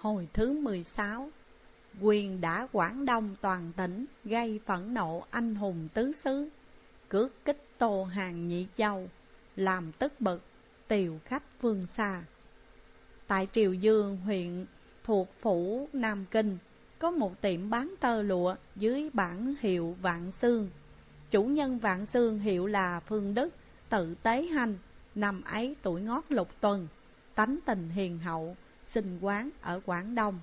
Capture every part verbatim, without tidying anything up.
Hồi thứ mười sáu. Quyền đã Quảng Đông toàn tỉnh, gây phẫn nộ anh hùng tứ xứ, cước kích Tô Hàng Nhị Châu, làm tức bực tiều khách phương xa. Tại Triều Dương, huyện thuộc phủ Nam Kinh, có một tiệm bán tơ lụa dưới bản hiệu Vạn Xương. Chủ nhân Vạn Xương hiệu là Phương Đức, tự Tế Hanh, năm ấy tuổi ngót lục tuần, tánh tình hiền hậu, sinh quán ở Quảng Đông.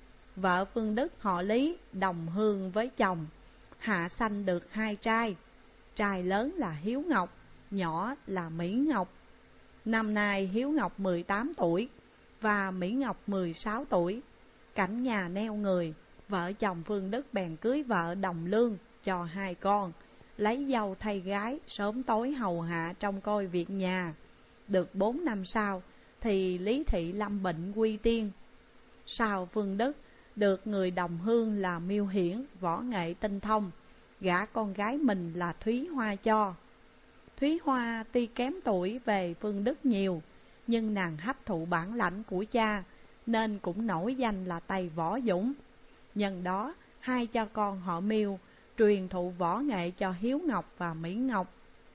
Vợ Phương Đức họ Lý, đồng hương với chồng, hạ sanh được hai trai. Trai lớn là Hiếu Ngọc, nhỏ là Mỹ Ngọc. Năm nay Hiếu Ngọc mười tám tuổi và Mỹ Ngọc mười sáu tuổi. Cảnh nhà neo người, vợ chồng Phương Đức bèn cưới vợ đồng lương cho hai con, lấy dâu thay gái, sớm tối hầu hạ trông coi việc nhà. Được bốn năm sau thì Lý Thị lâm bệnh quy tiên. Sau Phương Đức được người đồng hương là Miêu Hiển, võ nghệ tinh thông, gả con gái mình là Thúy Hoa cho. Thúy Hoa tuy kém tuổi về Phương Đức nhiều, nhưng nàng hấp thụ bản lãnh của cha, nên cũng nổi danh là tay võ dũng. Nhân đó, hai cha con họ Miêu truyền thụ võ nghệ cho Hiếu Ngọc và Mỹ Ngọc.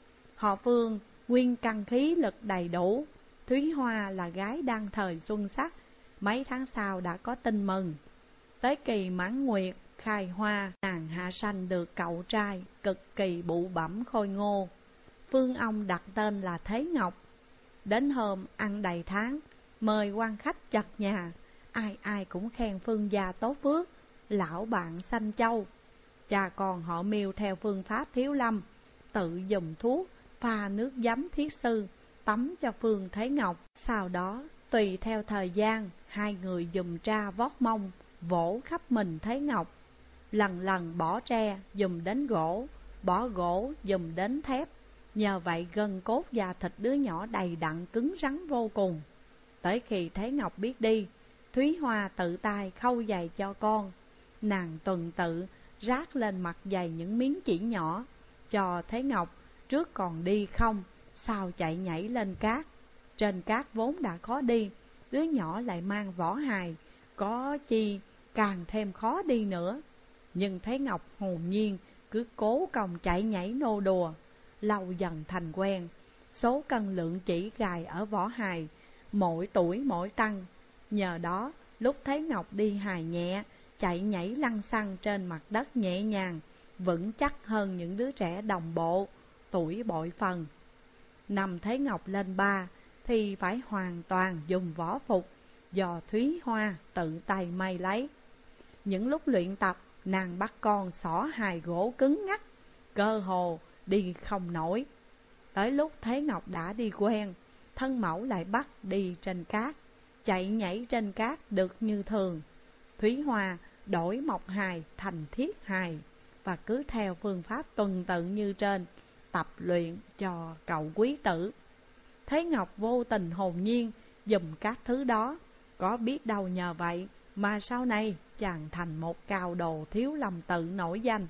Họ Phương nguyên căn khí lực đầy đủ. Thúy Hoa là gái đang thời xuân sắc, mấy tháng sau đã có tin mừng. Tới kỳ mãn nguyệt khai hoa, nàng hạ sanh được cậu trai cực kỳ bụ bẩm khôi ngô. Phương ông đặt tên là Thế Ngọc. Đến hôm ăn đầy tháng, mời quan khách chật nhà, ai ai cũng khen Phương gia tốt phước, lão bạn xanh châu. Cha con họ Miêu theo phương pháp Thiếu Lâm, tự dùng thuốc pha nước giấm thiết sư tắm cho Phương Thế Ngọc. Sau đó tùy theo thời gian, hai người dùng tra vót mông vỗ khắp mình Thế Ngọc, lần lần bỏ tre dùng đến gỗ, bỏ gỗ dùng đến thép. Nhờ vậy gân cốt và thịt đứa nhỏ đầy đặn cứng rắn vô cùng. Tới khi Thế Ngọc biết đi, Thúy Hoa tự tay khâu giày cho con. Nàng tuần tự rát lên mặt giày những miếng chỉ nhỏ cho Thế Ngọc, trước còn đi không, sau chạy nhảy lên cát. Trên cát vốn đã khó đi, đứa nhỏ lại mang võ hài, có chi càng thêm khó đi nữa. Nhưng Thế Ngọc hồn nhiên cứ cố công chạy nhảy nô đùa, lâu dần thành quen. Số cân lượng chỉ gài ở võ hài mỗi tuổi mỗi tăng. Nhờ đó lúc Thế Ngọc đi hài nhẹ, chạy nhảy lăn xăng trên mặt đất nhẹ nhàng, vững chắc hơn những đứa trẻ đồng bộ, tuổi bội phần. Năm Thế Ngọc lên ba thì phải hoàn toàn dùng võ phục do Thúy Hoa tự tay may lấy. Những lúc luyện tập, nàng bắt con xỏ hài gỗ cứng ngắc, cơ hồ đi không nổi. Tới lúc Thế Ngọc đã đi quen, thân mẫu lại bắt đi trên cát, chạy nhảy trên cát được như thường. Thúy Hoa đổi mộc hài thành thiết hài, và cứ theo phương pháp tuần tự như trên, tập luyện cho cậu quý tử. Thế Ngọc vô tình hồn nhiên dùng các thứ đó, có biết đâu nhờ vậy mà sau này chàng thành một cao đồ Thiếu Lâm tự nổi danh.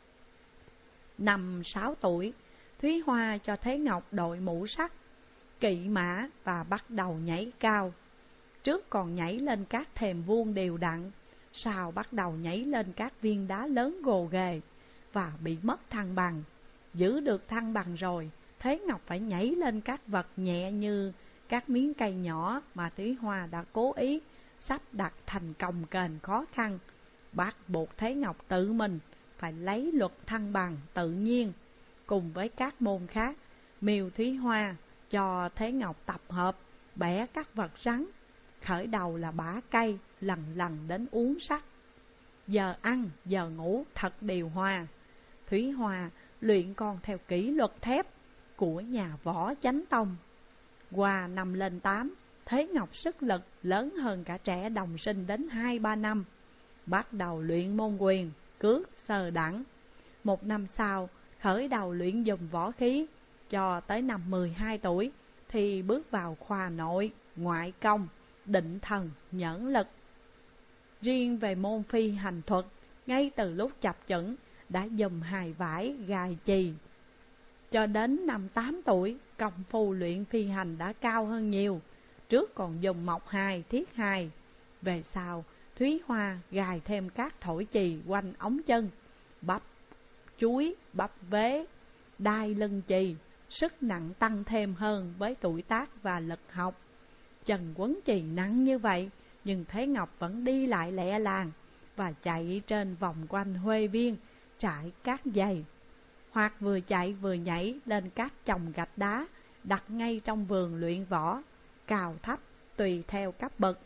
Năm sáu tuổi, Thúy Hoa cho Thế Ngọc đội mũ sắt, kỵ mã và bắt đầu nhảy cao. Trước còn nhảy lên các thềm vuông đều đặn, sau bắt đầu nhảy lên các viên đá lớn gồ ghề và bị mất thăng bằng. Giữ được thăng bằng rồi, Thế Ngọc phải nhảy lên các vật nhẹ như các miếng cây nhỏ mà Thúy Hoa đã cố ý sắp đặt thành cồng kềnh khó khăn, bắt buộc Thế Ngọc tự mình phải lấy luật thăng bằng tự nhiên. Cùng với các môn khác, Miêu Thúy Hoa cho Thế Ngọc tập hợp bẻ các vật rắn, khởi đầu là bả cây, lần lần đến uống sắt. Giờ ăn, giờ ngủ thật điều hòa. Thúy Hoa luyện con theo kỷ luật thép của nhà võ Chánh Tông. Qua năm lên tám, Thế Ngọc sức lực lớn hơn cả trẻ đồng sinh đến hai ba năm, bắt đầu luyện môn quyền, cước, sờ đẳng. Một năm sau, khởi đầu luyện dùng võ khí, cho tới năm mười hai tuổi thì bước vào khoa nội, ngoại công, định thần, nhẫn lực. Riêng về môn phi hành thuật, ngay từ lúc chập chững đã dùng hài vải gài chì. Cho đến năm tám tuổi, công phu luyện phi hành đã cao hơn nhiều. Trước còn dùng mộc hài, thiết hài, Về sau, Thúy Hoa gài thêm các thổi chì quanh ống chân, bắp chuối, bắp vế, đai lưng chì, sức nặng tăng thêm hơn với tuổi tác và lực học. Chân quấn chì nặng như vậy, nhưng Thế Ngọc vẫn đi lại lẹ làng và chạy trên vòng quanh Huê Viên, trải cát dày, hoặc vừa chạy vừa nhảy lên các chồng gạch đá đặt ngay trong vườn luyện võ, cao thấp tùy theo cấp bậc.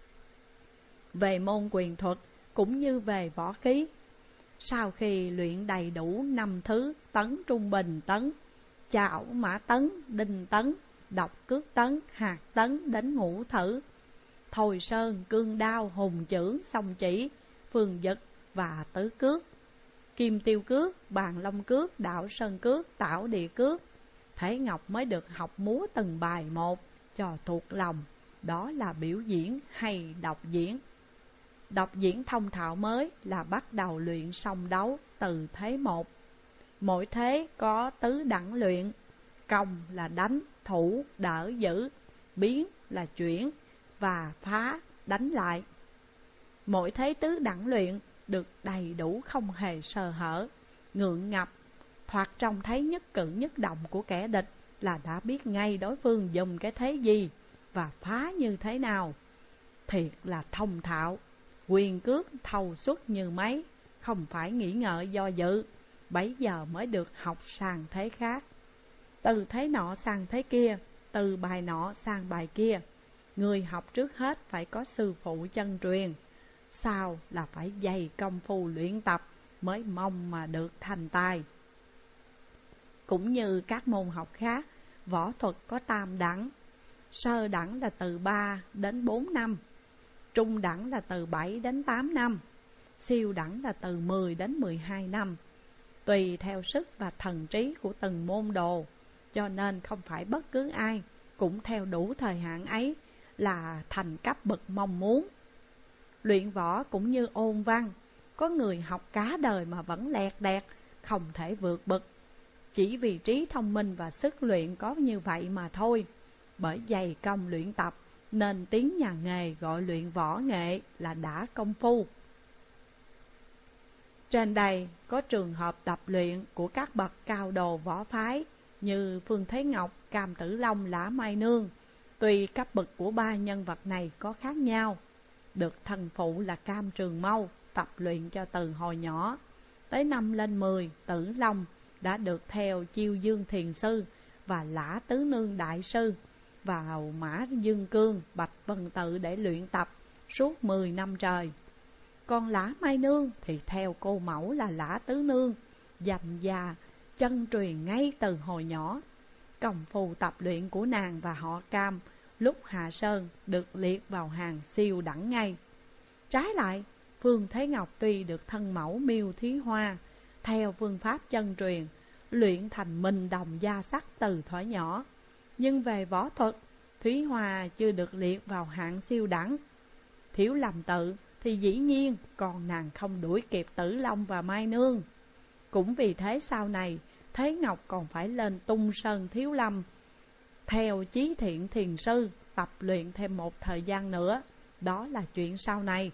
Về môn quyền thuật cũng như về võ khí, sau khi luyện đầy đủ năm thứ tấn, trung bình tấn, chảo mã tấn, đinh tấn, độc cước tấn, hạt tấn đến ngũ thử, thôi sơn, cương đao, hùng chưởng, song chỉ, phương dực và tứ cước, kim tiêu cước, bàn long cước, đạo sơn cước, tảo địa cước, Thế Ngọc mới được học múa từng bài một cho thuộc lòng. Đó là biểu diễn hay đọc diễn. Đọc diễn thông thạo mới là bắt đầu luyện song đấu từ thế một. Mỗi thế có tứ đẳng luyện. Công là đánh, thủ, đỡ, giữ. Biến là chuyển và phá, đánh lại. Mỗi thế tứ đẳng luyện được đầy đủ không hề sơ hở, ngượng ngập, thoạt trông thấy nhất cử nhất động của kẻ địch là đã biết ngay đối phương dùng cái thế gì và phá như thế nào. Thiệt là thông thạo, quyền cước thâu suốt như máy, không phải nghĩ ngợi do dự, bấy giờ mới được học sang thế khác. Từ thế nọ sang thế kia, từ bài nọ sang bài kia, người học trước hết phải có sư phụ chân truyền, sau là phải dày công phu luyện tập mới mong mà được thành tài. Cũng như các môn học khác, võ thuật có tam đẳng. Sơ đẳng là từ ba đến bốn năm, trung đẳng là từ bảy đến tám năm, siêu đẳng là từ mười đến mười hai năm. Tùy theo sức và thần trí của từng môn đồ, cho nên không phải bất cứ ai cũng theo đủ thời hạn ấy là thành cấp bậc mong muốn. Luyện võ cũng như ôn văn, có người học cả đời mà vẫn lẹt đẹt, không thể vượt bậc, chỉ vì trí thông minh và sức luyện có như vậy mà thôi. Bởi dày công luyện tập nên tiếng nhà nghề gọi luyện võ nghệ là đã công phu. Trên đây có trường hợp tập luyện của các bậc cao đồ võ phái như Phương Thế Ngọc, Cam Tử Long, Lã Mai Nương. Tuy cấp bậc của ba nhân vật này có khác nhau, được thần phụ là Cam Trường Mâu tập luyện cho từ hồi nhỏ. Tới năm lên mười, Tử Long đã được theo Chiêu Dương Thiền Sư và Lã Tứ Nương Đại Sư vào Mã Dương Cương, Bạch Vân Tự để luyện tập suốt mười năm trời. Còn Lã Mai Nương thì theo cô mẫu là Lã Tứ Nương, dành già chân truyền ngay từ hồi nhỏ. Công phu tập luyện của nàng và họ Cam lúc hạ sơn được liệt vào hàng siêu đẳng ngay. Trái lại, Phương Thế Ngọc tuy được thân mẫu Miêu Thúy Hoa theo phương pháp chân truyền, luyện thành minh đồng gia sắc từ thuở nhỏ, nhưng về võ thuật, Thúy Hoa chưa được liệt vào hạng siêu đẳng. Thiếu Lâm Tự thì dĩ nhiên còn nàng không đuổi kịp Tử Long và Mai Nương. Cũng vì thế sau này, Thế Ngọc còn phải lên Tung Sơn Thiếu Lâm theo Chí Thiện Thiền Sư tập luyện thêm một thời gian nữa. Đó là chuyện sau này.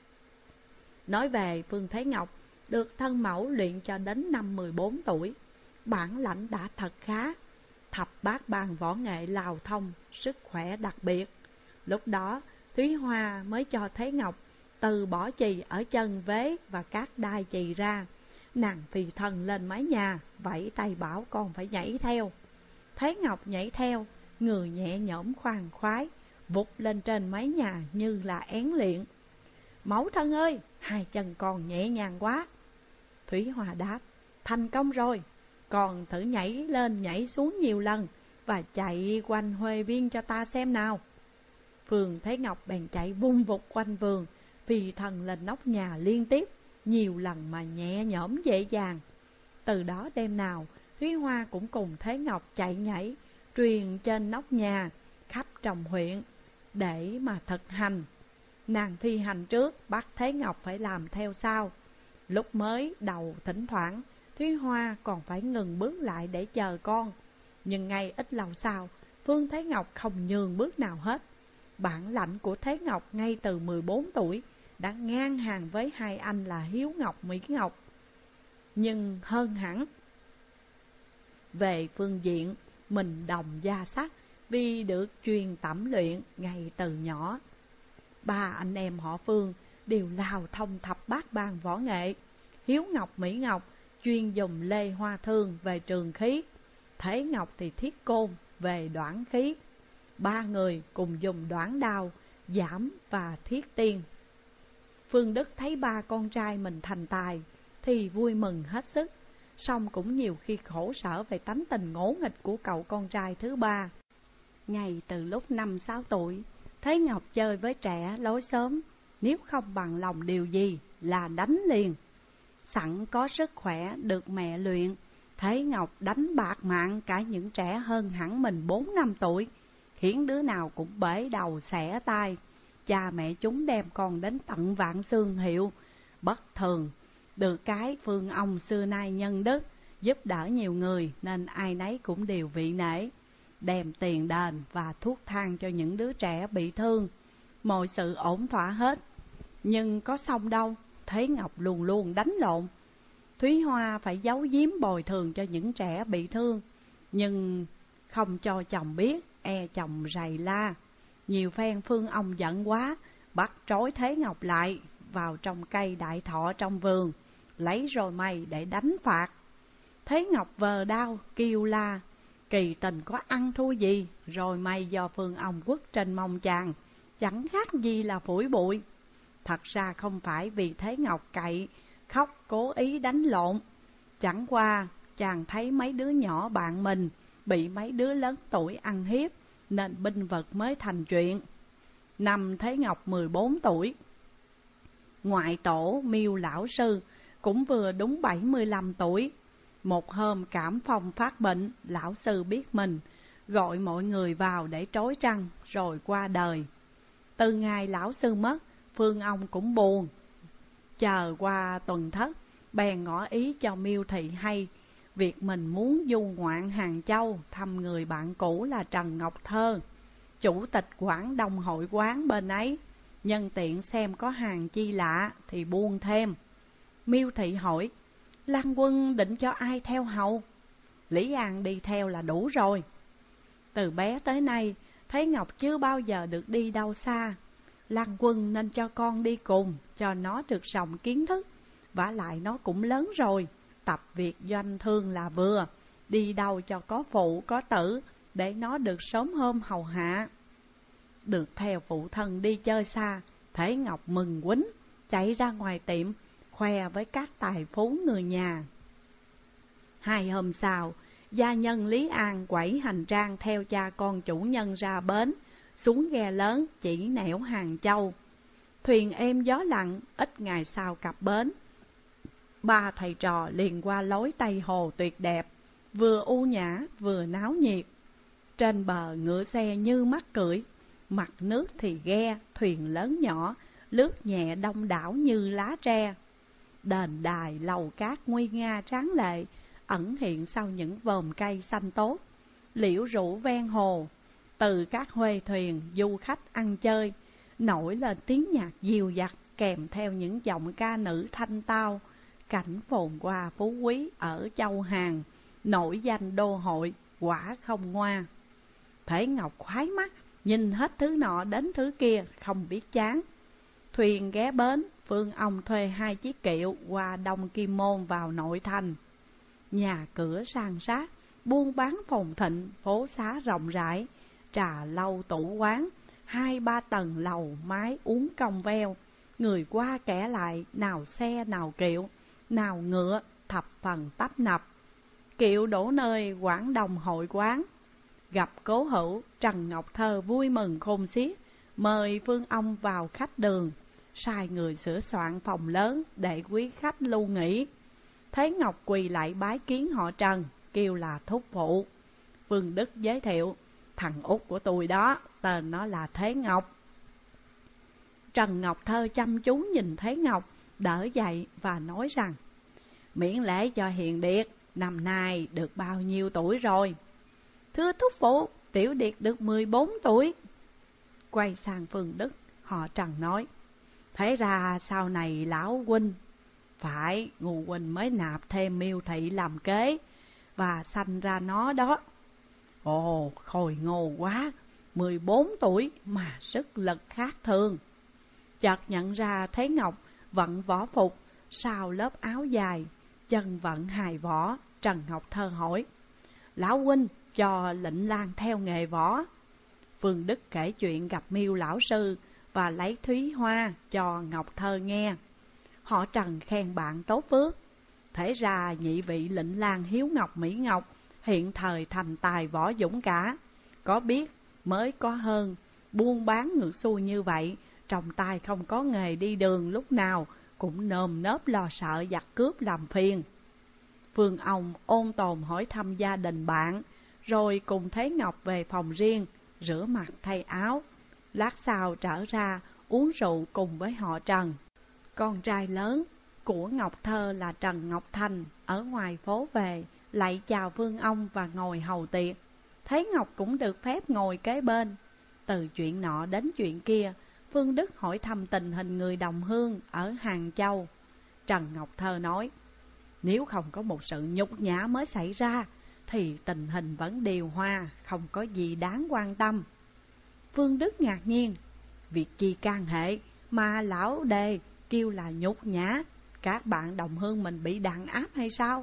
Nói về Phương Thế Ngọc, được thân mẫu luyện cho đến năm mười bốn tuổi, bản lãnh đã thật khá, thập bát bàn võ nghệ lào thông, sức khỏe đặc biệt. Lúc đó Thúy Hoa mới cho Thế Ngọc từ bỏ chì ở chân vế và các đai chì ra. Nàng phi thân lên mái nhà, vẫy tay bảo con phải nhảy theo. Thế Ngọc nhảy theo, người nhẹ nhõm khoan khoái, vụt lên trên mái nhà như là én luyện. Mẫu thân ơi, hai chân con nhẹ nhàng quá. Thúy Hoa đáp, thành công rồi, còn thử nhảy lên nhảy xuống nhiều lần và chạy quanh Huê Viên cho ta xem nào. Phương Thế Ngọc bèn chạy vung vụt quanh vườn, phi thân lên nóc nhà liên tiếp nhiều lần mà nhẹ nhõm dễ dàng. Từ đó đêm nào Thúy Hoa cũng cùng Thế Ngọc chạy nhảy truyền trên nóc nhà khắp trong huyện để mà thực hành. Nàng thi hành trước, bắt Thế Ngọc phải làm theo sau. Lúc mới đầu thỉnh thoảng Thúy Hoa còn phải ngừng bước lại để chờ con, nhưng ngay ít lâu sau Phương Thế Ngọc không nhường bước nào hết. Bản lãnh của Thế Ngọc ngay từ mười bốn tuổi đã ngang hàng với hai anh là Hiếu Ngọc, Mỹ Ngọc, nhưng hơn hẳn. Về phương diện mình đồng gia sắc, vì được truyền tẩm luyện ngay từ nhỏ. Ba anh em họ Phương đều lào thông thập bát ban võ nghệ. Hiếu Ngọc, Mỹ Ngọc chuyên dùng lê hoa thương về trường khí, Thế Ngọc thì thiết côn về đoản khí. Ba người cùng dùng đoản đao, giảm và thiết tiên. Phương Đức thấy ba con trai mình thành tài thì vui mừng hết sức, song cũng nhiều khi khổ sở về tánh tình ngỗ nghịch của cậu con trai thứ ba. Ngay từ lúc năm sáu tuổi, Thế Ngọc chơi với trẻ lối xóm, nếu không bằng lòng điều gì là đánh liền. Sẵn có sức khỏe được mẹ luyện, Thế Ngọc đánh bạc mạng cả những trẻ hơn hẳn mình bốn năm tuổi, khiến đứa nào cũng bể đầu xẻ tai. Cha mẹ chúng đem con đến tận vạn xương hiệu. Bất thường, được cái Phương ông xưa nay nhân đức, giúp đỡ nhiều người nên ai nấy cũng đều vị nể, đem tiền đền và thuốc thang cho những đứa trẻ bị thương. Mọi sự ổn thỏa hết. Nhưng có xong đâu, Thế Ngọc luôn luôn đánh lộn. Thúy Hoa phải giấu giếm bồi thường cho những trẻ bị thương, nhưng không cho chồng biết, e chồng rầy la. Nhiều phen Phương ông giận quá, bắt trói Thế Ngọc lại vào trong cây đại thọ trong vườn, lấy rồi mày để đánh phạt. Thế Ngọc vờ đau kêu la, kỳ tình có ăn thua gì, rồi mày do Phương ông quất trên mông chàng, chẳng khác gì là phủi bụi. Thật ra không phải vì Thế Ngọc cậy khóc cố ý đánh lộn, chẳng qua chàng thấy mấy đứa nhỏ bạn mình bị mấy đứa lớn tuổi ăn hiếp, nên binh vật mới thành chuyện. Năm Thế Ngọc mười bốn tuổi, ngoại tổ Miêu lão sư cũng vừa đúng bảy mươi lăm tuổi. Một hôm cảm phong phát bệnh, lão sư biết mình, gọi mọi người vào để trối trăng rồi qua đời. Từ ngày lão sư mất, Phương ông cũng buồn. Chờ qua tuần thất, bèn ngỏ ý cho Miêu thị hay việc mình muốn du ngoạn Hàng Châu thăm người bạn cũ là Trần Ngọc Thơ, chủ tịch Quảng Đông hội quán bên ấy, nhân tiện xem có hàng chi lạ thì buôn thêm. Miêu thị hỏi, Lan Quân định cho ai theo hầu? Lý An đi theo là đủ rồi. Từ bé tới nay, Thế Ngọc chưa bao giờ được đi đâu xa. Lan Quân nên cho con đi cùng, cho nó được rộng kiến thức. Vả lại nó cũng lớn rồi, tập việc doanh thương là vừa, đi đâu cho có phụ có tử, để nó được sớm hôm hầu hạ. Được theo phụ thân đi chơi xa, Thế Ngọc mừng quýnh, chạy ra ngoài tiệm, khoe với các tài phú người nhà. Hai hôm sau, gia nhân Lý An quẩy hành trang theo cha con chủ nhân ra bến, xuống ghe lớn chỉ nẻo Hàng Châu. Thuyền êm gió lặng, ít ngày sau cập bến. Ba thầy trò liền qua lối Tây Hồ tuyệt đẹp, vừa u nhã vừa náo nhiệt. Trên bờ ngựa xe như mắt cưỡi, mặt nước thì ghe, thuyền lớn nhỏ, lướt nhẹ đông đảo như lá tre. Đền đài lầu cát nguy nga tráng lệ, ẩn hiện sau những vòm cây xanh tốt. Liễu rủ ven hồ, từ các huê thuyền du khách ăn chơi, nổi lên tiếng nhạc dìu dặt kèm theo những giọng ca nữ thanh tao. Cảnh phồn hoa phú quý ở Châu Hàn, nổi danh đô hội, quả không ngoa. Thế Ngọc khoái mắt, nhìn hết thứ nọ đến thứ kia, không biết chán. Thuyền ghé bến, Phương ông thuê hai chiếc kiệu qua Đông Kim Môn vào nội thành. Nhà cửa san sát, buôn bán phồn thịnh, phố xá rộng rãi, trà lâu tủ quán, hai ba tầng lầu mái uống cong veo. Người qua kẻ lại, nào xe nào kiệu, nào ngựa, thập phần tấp nập. Kiệu đổ nơi Quảng Đông hội quán, gặp cố hữu Trần Ngọc Thơ vui mừng khôn xiết, mời Phương ông vào khách đường, sai người sửa soạn phòng lớn để quý khách lưu nghỉ. Thế Ngọc quỳ lại bái kiến họ Trần, kêu là thúc phụ. Phương Đức giới thiệu, thằng út của tôi đó, tên nó là Thế Ngọc. Trần Ngọc Thơ chăm chú nhìn Thế Ngọc, đỡ dậy và nói rằng, miễn lễ cho hiền điệt, năm nay được bao nhiêu tuổi rồi? Thưa thúc phụ, tiểu điệt được mười bốn tuổi. Quay sang Phương Đức, họ Trần nói: thế ra sau này lão huynh phải ngu huynh mới nạp thêm Miêu Thị làm kế và sanh ra nó đó. Ồ, khôi ngô quá, mười bốn tuổi mà sức lực khác thường. Chợt nhận ra Thế Ngọc vận võ phục, sau lớp áo dài, chân vận hài võ. Trần Ngọc Thơ hỏi: lão huynh cho Lệnh Lang theo nghề võ. Phương Đức kể chuyện gặp Miêu lão sư và lấy Thúy Hoa cho Ngọc Thơ nghe. Họ Trần khen bạn tốt phước. Thế ra nhị vị Lệnh Lang Hiếu Ngọc Mỹ Ngọc hiện thời thành tài võ dũng cả. Có biết mới có hơn, buôn bán ngược xuôi như vậy, trong tay không có nghề đi đường, lúc nào cũng nơm nớp lo sợ giặc cướp làm phiền. Phương ông ôn tồn hỏi thăm gia đình bạn, rồi cùng Thế Ngọc về phòng riêng, rửa mặt thay áo. Lát sau trở ra uống rượu cùng với họ Trần. Con trai lớn của Ngọc Thơ là Trần Ngọc Thành ở ngoài phố về, lạy chào Phương ông và ngồi hầu tiệc. Thế Ngọc cũng được phép ngồi kế bên. Từ chuyện nọ đến chuyện kia, Phương Đức hỏi thăm tình hình người đồng hương ở Hàng Châu. Trần Ngọc Thơ nói: nếu không có một sự nhục nhã mới xảy ra, thì tình hình vẫn điều hòa, không có gì đáng quan tâm. Phương Đức ngạc nhiên: việc chi can hệ mà lão đề kêu là nhục nhã? Các bạn đồng hương mình bị đàn áp hay sao?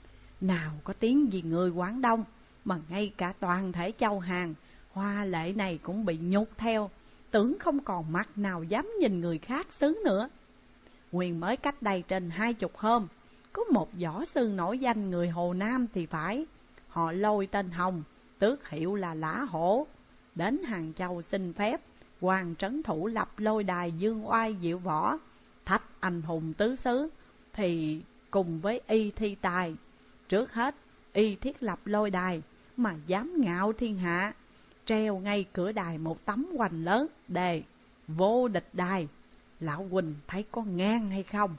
Nào có tiếng gì người Quảng Đông, mà ngay cả toàn thể châu Hàn, hoa lệ này cũng bị nhục theo, tưởng không còn mặt nào dám nhìn người khác xứ nữa. Nguyên mới cách đây trên hai chục hôm, có một võ sư nổi danh người Hồ Nam thì phải, họ Lôi tên Hồng, tước hiệu là Lã Hổ, đến Hàng Châu xin phép hoàng trấn thủ lập lôi đài dương oai diệu võ, thách anh hùng tứ xứ, thì cùng với y thi tài. Trước hết y thiết lập lôi đài mà dám ngạo thiên hạ, treo ngay cửa đài một tấm hoành lớn đề vô địch đài. Lão huynh thấy có ngang hay không?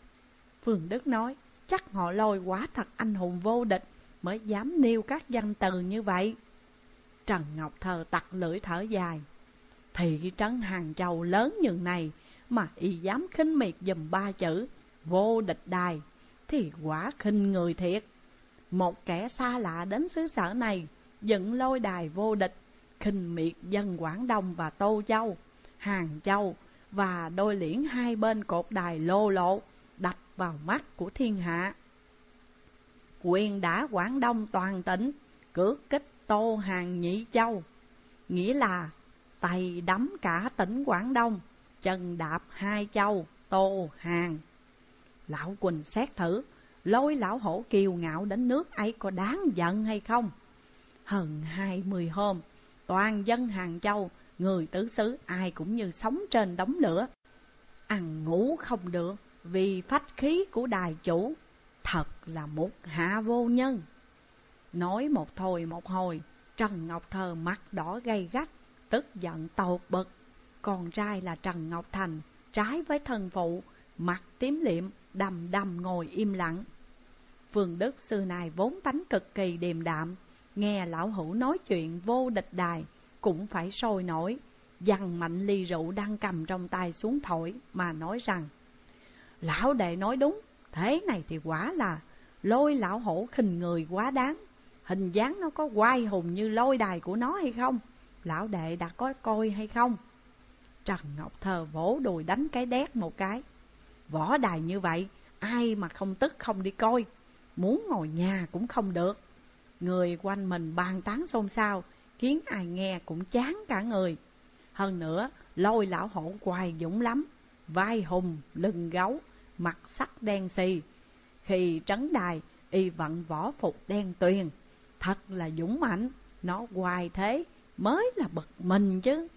Phương Đức nói: chắc họ Lôi quả thật anh hùng vô địch mới dám nêu các danh từ như vậy. Trần Ngọc Thơ tặc lưỡi thở dài: thị trấn Hàng Châu lớn như này mà y dám khinh miệt dùm ba chữ vô địch đài, thì quả khinh người thiệt. Một kẻ xa lạ đến xứ sở này dựng lôi đài vô địch, khinh miệt dân Quảng Đông và Tô Châu, Hàng Châu, và đôi liễn hai bên cột đài lô lộ đập vào mắt của thiên hạ. Quyền đã Quảng Đông toàn tỉnh, cước kích Tô Hàng Nhị Châu, nghĩa là tay đấm cả tỉnh Quảng Đông, chân đạp hai châu Tô Hàng. Lão Quỳnh xét thử, Lôi lão hổ kiêu ngạo đến nước ấy có đáng giận hay không? Hơn hai mươi hôm, toàn dân Hàng Châu, người tứ xứ ai cũng như sống trên đống lửa, ăn ngủ không được vì phách khí của đài chủ, thật là một hạ vô nhân. Nói một thôi một hồi, Trần Ngọc Thơ mặt đỏ gay gắt, tức giận tột bực. Con trai là Trần Ngọc Thành, trái với thân phụ, mặt tím liệm, đầm đầm ngồi im lặng. Phương Đức xưa này vốn tánh cực kỳ điềm đạm, nghe lão hữu nói chuyện vô địch đài cũng phải sôi nổi, giằng mạnh ly rượu đang cầm trong tay xuống thổi mà nói rằng: lão đệ nói đúng, thế này thì quả là Lôi lão hổ khinh người quá đáng. Hình dáng nó có oai hùng như lôi đài của nó hay không? Lão đệ đã có coi hay không? Trần Ngọc Thơ vỗ đùi đánh cái đét một cái: võ đài như vậy, ai mà không tức không đi coi, muốn ngồi nhà cũng không được. Người quanh mình bàn tán xôn xao, khiến ai nghe cũng chán cả người. Hơn nữa, Lôi lão hổ hoài dũng lắm, vai hùng, lưng gấu, mặt sắc đen xì. Khi trấn đài, y vận võ phục đen tuyền, thật là dũng mạnh. Nó hoài thế mới là bực mình chứ.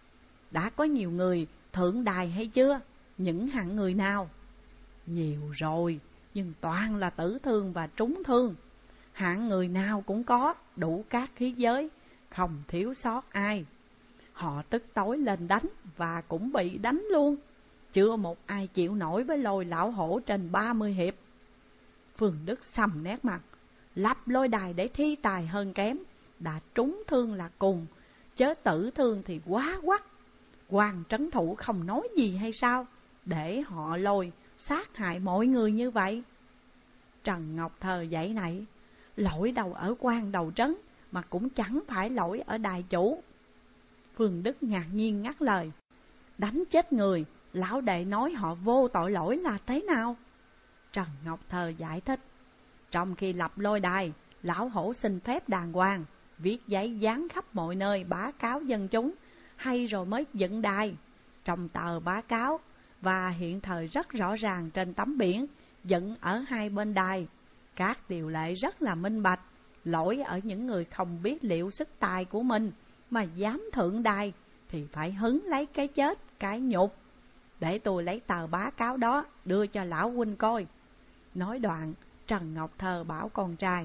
Đã có nhiều người thượng đài hay chưa? Những hạng người nào? Nhiều rồi, nhưng toàn là tử thương và trúng thương. Hạng người nào cũng có, đủ các khí giới, không thiếu sót ai. Họ tức tối lên đánh và cũng bị đánh luôn. Chưa một ai chịu nổi với Lôi lão hổ trên ba mươi hiệp. Phương Đức sầm nét mặt: lập lôi đài để thi tài hơn kém, đã trúng thương là cùng, chớ tử thương thì quá quắc. Quan trấn thủ không nói gì hay sao, để họ lôi sát hại mọi người như vậy? Trần Ngọc Thờ dậy nảy, lỗi đầu ở quan đầu trấn, mà cũng chẳng phải lỗi ở đài chủ. Phương Đức ngạc nhiên ngắt lời, đánh chết người, lão đệ nói họ vô tội lỗi là thế nào? Trần Ngọc Thờ giải thích, trong khi lập lôi đài, lão hổ xin phép đàng hoàng, viết giấy dán khắp mọi nơi báo cáo dân chúng, hay rồi mới dựng đài. Trong tờ báo cáo và hiện thời rất rõ ràng trên tấm biển dựng ở hai bên đài, các điều lệ rất là minh bạch. Lỗi ở những người không biết liệu sức tài của mình mà dám thượng đài thì phải hứng lấy cái chết, cái nhục. Để tôi lấy tờ báo cáo đó đưa cho lão huynh coi. Nói đoạn, Trần Ngọc Thờ bảo con trai,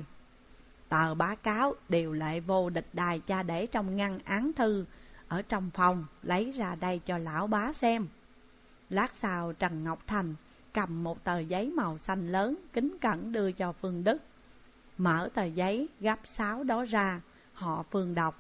tờ báo cáo điều lệ vô địch đài cha để trong ngăn án thư ở trong phòng, lấy ra đây cho lão bá xem. Lát sau Trần Ngọc Thành cầm một tờ giấy màu xanh lớn, kính cẩn đưa cho Phương Đức. Mở tờ giấy gấp sáu đó ra, họ Phương đọc,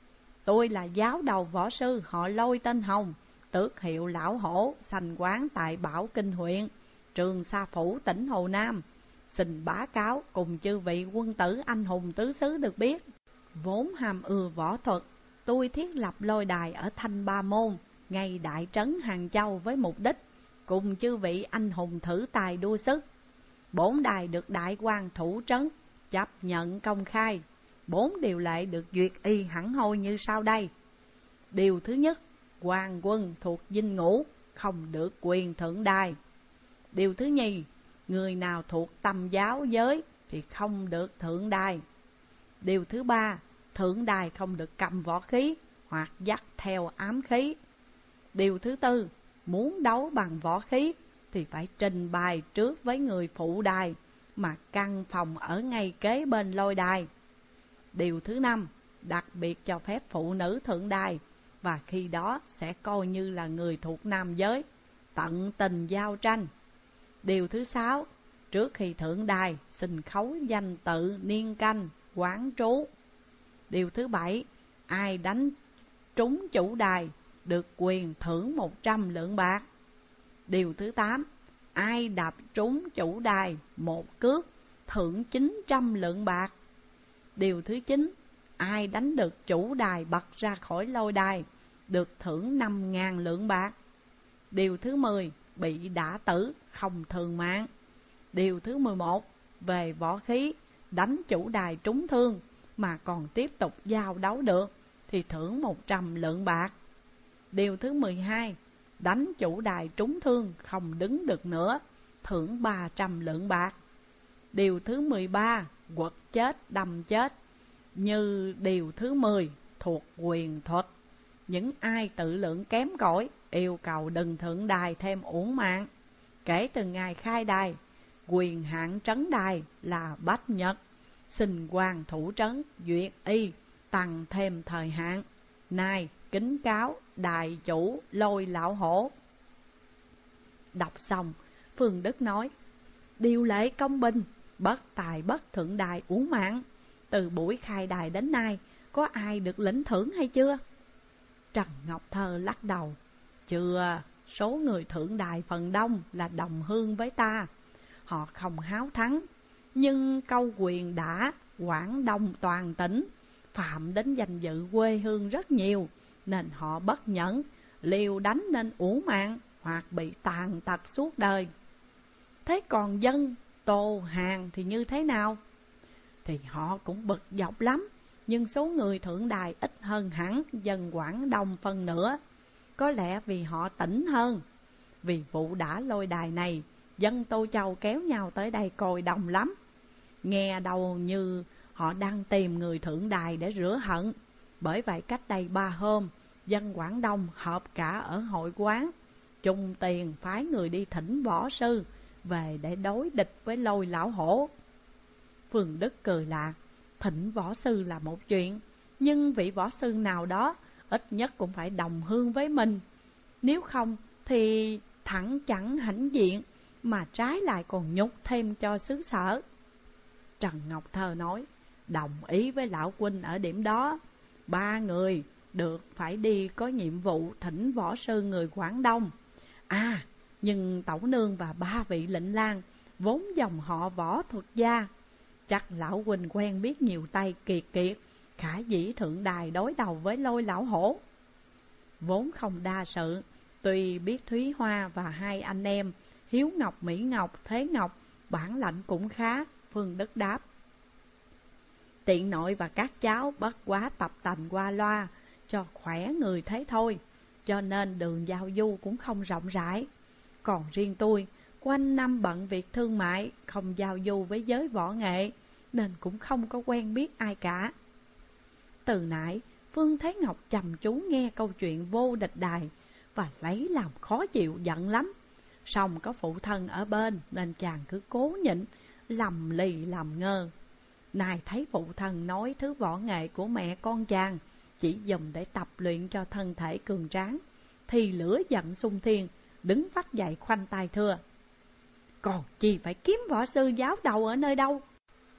tôi là giáo đầu võ sư họ Lôi tên Hồng, tước hiệu lão hổ, sanh quán tại Bảo Kinh huyện, Trường Sa Phủ, tỉnh Hồ Nam. Xin bá cáo cùng chư vị quân tử anh hùng tứ xứ được biết, vốn ham ưa võ thuật, tôi thiết lập lôi đài ở Thanh Ba Môn, ngay đại trấn Hàng Châu với mục đích cùng chư vị anh hùng thử tài đua sức. Bốn đài được đại quan thủ trấn chấp nhận công khai. Bốn điều lệ được duyệt y hẳn hoi như sau đây. Điều thứ nhất, quan quân thuộc dinh ngũ không được quyền thượng đài. Điều thứ nhì, người nào thuộc tầm giáo giới thì không được thượng đài. Điều thứ ba, thượng đài không được cầm võ khí hoặc dắt theo ám khí. Điều thứ tư, muốn đấu bằng võ khí thì phải trình bày trước với người phụ đài, mà căn phòng ở ngay kế bên lôi đài. Điều thứ năm, đặc biệt cho phép phụ nữ thượng đài, và khi đó sẽ coi như là người thuộc nam giới, tận tình giao tranh. Điều thứ sáu, trước khi thượng đài xin khấu danh tự, niên canh, quán trú. Điều thứ bảy, ai đánh trúng chủ đài được quyền thưởng một trăm lượng bạc. Điều thứ tám, ai đạp trúng chủ đài một cước thưởng chín trăm lượng bạc. Điều thứ chín, ai đánh được chủ đài bật ra khỏi lôi đài được thưởng năm ngàn lượng bạc. Điều thứ mười, bị đả tử không thường mạng. Điều thứ mười một, về võ khí, đánh chủ đài trúng thương mà còn tiếp tục giao đấu được thì thưởng một trăm lượng bạc. Điều thứ mười hai, đánh chủ đài trúng thương không đứng được nữa, thưởng ba trăm lượng bạc. Điều thứ mười ba, quật chết, đâm chết. Như điều thứ mười, thuộc quyền thuật. Những ai tự lượng kém cỏi yêu cầu đừng thượng đài thêm uổng mạng. Kể từ ngày khai đài, quyền hạn trấn đài là bách nhật. Xin quan thủ trấn duyệt y tăng thêm thời hạn. Nay kính cáo đại chủ Lôi lão hổ. Đọc xong, Phương Đức nói, điều lệ công bình, bất tài bất thượng đài uổng mạng. Từ buổi khai đài đến nay, có ai được lĩnh thưởng hay chưa? Trần Ngọc Thơ lắc đầu, chưa, số người thượng đài phần đông là đồng hương với ta. Họ không háo thắng, nhưng câu quyền đã Quảng Đông toàn tỉnh, phạm đến danh dự quê hương rất nhiều, nên họ bất nhẫn, liều đánh nên uổng mạng hoặc bị tàn tật suốt đời. Thế còn dân Tô Hàng thì như thế nào? Thì họ cũng bực dọc lắm, nhưng số người thượng đài ít hơn hẳn dân Quảng Đông phân nửa. Có lẽ vì họ tỉnh hơn. Vì vụ đã lôi đài này, dân Tô Châu kéo nhau tới đây coi đông lắm. Nghe đầu như họ đang tìm người thượng đài để rửa hận. Bởi vậy cách đây ba hôm, dân Quảng Đông họp cả ở hội quán, chung tiền phái người đi thỉnh võ sư về để đối địch với Lôi lão hổ. Phương Đức cười lạc, thỉnh võ sư là một chuyện, nhưng vị võ sư nào đó ít nhất cũng phải đồng hương với mình. Nếu không thì thẳng chẳng hãnh diện, mà trái lại còn nhục thêm cho xứ sở. Trần Ngọc Thơ nói, đồng ý với lão huynh ở điểm đó. Ba người được phải đi có nhiệm vụ thỉnh võ sư người Quảng Đông. À, nhưng tẩu nương và ba vị lệnh lang vốn dòng họ võ thuật gia, chắc lão huynh quen biết nhiều tay kiệt kiệt, khả dĩ thượng đài đối đầu với Lôi lão hổ. Vốn không đa sự, tuy biết Thúy Hoa và hai anh em Hiếu Ngọc, Mỹ Ngọc, Thế Ngọc bản lãnh cũng khá. Phương Đức đáp: tiện nội và các cháu bất quá tập tành qua loa cho khỏe người thế thôi, cho nên đường giao du cũng không rộng rãi. Còn riêng tôi, quanh năm bận việc thương mại, không giao du với giới võ nghệ, nên cũng không có quen biết ai cả. Từ nãy, Phương Thế Ngọc trầm chú nghe câu chuyện vô địch đài và lấy làm khó chịu giận lắm. Song có phụ thân ở bên nên chàng cứ cố nhịn, lầm lì làm ngơ. Này thấy phụ thân nói thứ võ nghệ của mẹ con chàng chỉ dùng để tập luyện cho thân thể cường tráng, thì lửa giận xung thiên, đứng vắt dậy khoanh tay thưa: còn chi phải kiếm võ sư giáo đầu ở nơi đâu?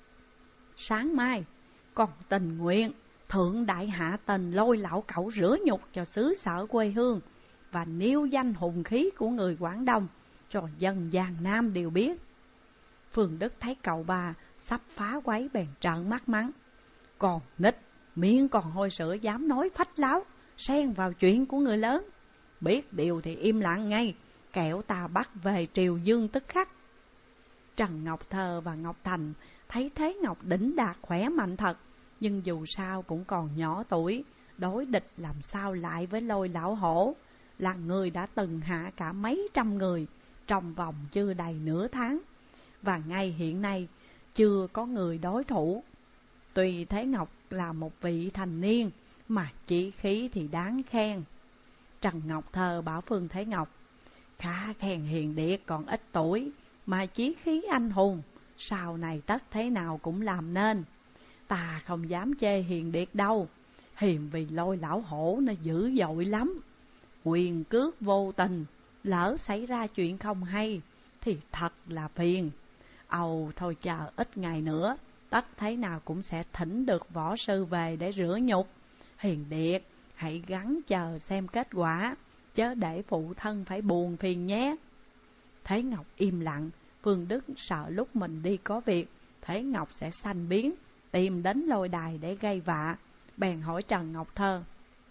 Sáng mai còn tình nguyện thượng đại hạ tình Lôi lão cẩu rửa nhục cho xứ sở quê hương và nêu danh hùng khí của người Quảng Đông cho dân gian Nam đều biết. Phương Đức thấy cậu bà sắp phá quấy bèn trợn mắt mắng: còn nít, miệng còn hôi sữa dám nói phách láo, xen vào chuyện của người lớn. Biết điều thì im lặng ngay, kẻo ta bắt về Triều Dương tức khắc. Trần Ngọc Thơ và Ngọc Thành thấy Thế Ngọc đỉnh đạt khỏe mạnh thật, nhưng dù sao cũng còn nhỏ tuổi, đối địch làm sao lại với Lôi lão hổ, là người đã từng hạ cả mấy trăm người trong vòng chưa đầy nửa tháng, và ngay hiện nay chưa có người đối thủ. Tuy Thế Ngọc là một vị thành niên, mà chí khí thì đáng khen. Trần Ngọc Thơ bảo Phương Thế Ngọc: khá khen hiền điệt còn ít tuổi, mà chí khí anh hùng, sau này tất thế nào cũng làm nên. Ta không dám chê hiền điệt đâu, hiềm vì Lôi lão hổ nó dữ dội lắm. Quyền cước vô tình, lỡ xảy ra chuyện không hay thì thật là phiền. Ầu thôi chờ ít ngày nữa, tất thế nào cũng sẽ thỉnh được võ sư về để rửa nhục. Hiền điệt hãy gắng chờ xem kết quả, chớ để phụ thân phải buồn phiền nhé. Thế Ngọc im lặng. Phương Đức sợ lúc mình đi có việc, Thế Ngọc sẽ sanh biến, tìm đến Lôi đài để gây vạ, bèn hỏi Trần Ngọc Thơ: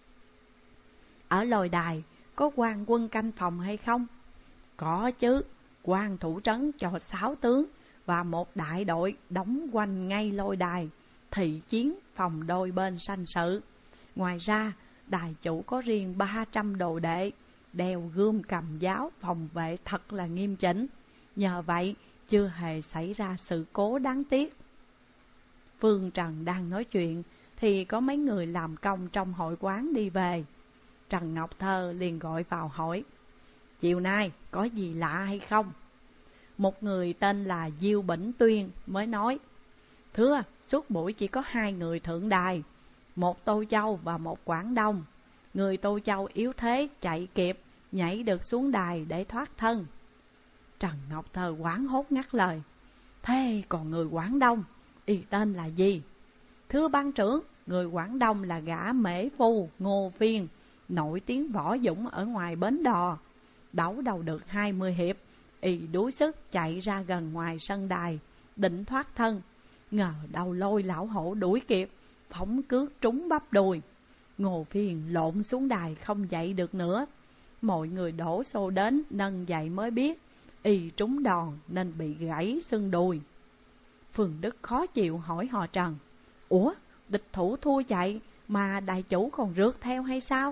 ở Lôi đài có quan quân canh phòng hay không? Có chứ, quan thủ trấn cho sáu tướng và một đại đội đóng quanh ngay Lôi đài, thị chiến phòng đôi bên sanh sự. Ngoài ra, đài chủ có riêng ba trăm đồ đệ, đeo gươm cầm giáo phòng vệ thật là nghiêm chỉnh. Nhờ vậy chưa hề xảy ra sự cố đáng tiếc. Phương Trần đang nói chuyện thì có mấy người làm công trong hội quán đi về. Trần Ngọc Thơ liền gọi vào hỏi: chiều nay có gì lạ hay không? Một người tên là Diêu Bỉnh Tuyên mới nói: thưa, suốt buổi chỉ có hai người thượng đài, một Tô Châu và một Quảng Đông. Người Tô Châu yếu thế chạy kịp, nhảy được xuống đài để thoát thân. Trần Ngọc Thơ hoảng hốt ngắt lời: thế còn người Quảng Đông, y tên là gì? Thưa ban trưởng, người Quảng Đông là gã mễ phu Ngô Phiên, nổi tiếng võ dũng ở ngoài bến đò. Đấu đầu được hai mươi hiệp, y đuối sức chạy ra gần ngoài sân đài, định thoát thân. Ngờ đâu Lôi lão hổ đuổi kịp, phóng cước trúng bắp đùi. Ngô Phiên lộn xuống đài không dậy được nữa. Mọi người đổ xô đến nâng dậy mới biết y trúng đòn nên bị gãy xương đùi. Phương Đức khó chịu hỏi họ Trần: ủa, địch thủ thua chạy mà đại chủ còn rượt theo hay sao?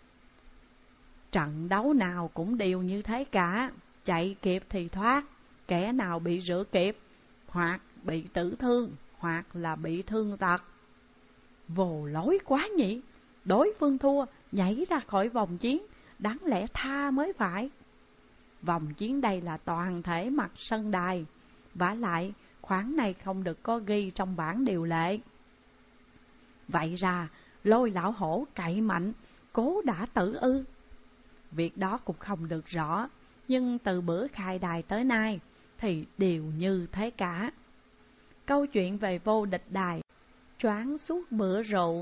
Trận đấu nào cũng đều như thế cả, chạy kịp thì thoát, kẻ nào bị rửa kịp hoặc bị tử thương hoặc là bị thương tật. Vồ lối quá nhỉ, đối phương thua nhảy ra khỏi vòng chiến, đáng lẽ tha mới phải. Vòng chiến đây là toàn thể mặt sân đài, vả lại khoản này không được có ghi trong bản điều lệ. Vậy ra Lôi lão hổ cậy mạnh, cố đã tử ư? Việc đó cũng không được rõ, nhưng từ bữa khai đài tới nay thì đều như thế cả. Câu chuyện về vô địch đài choáng suốt bữa rượu,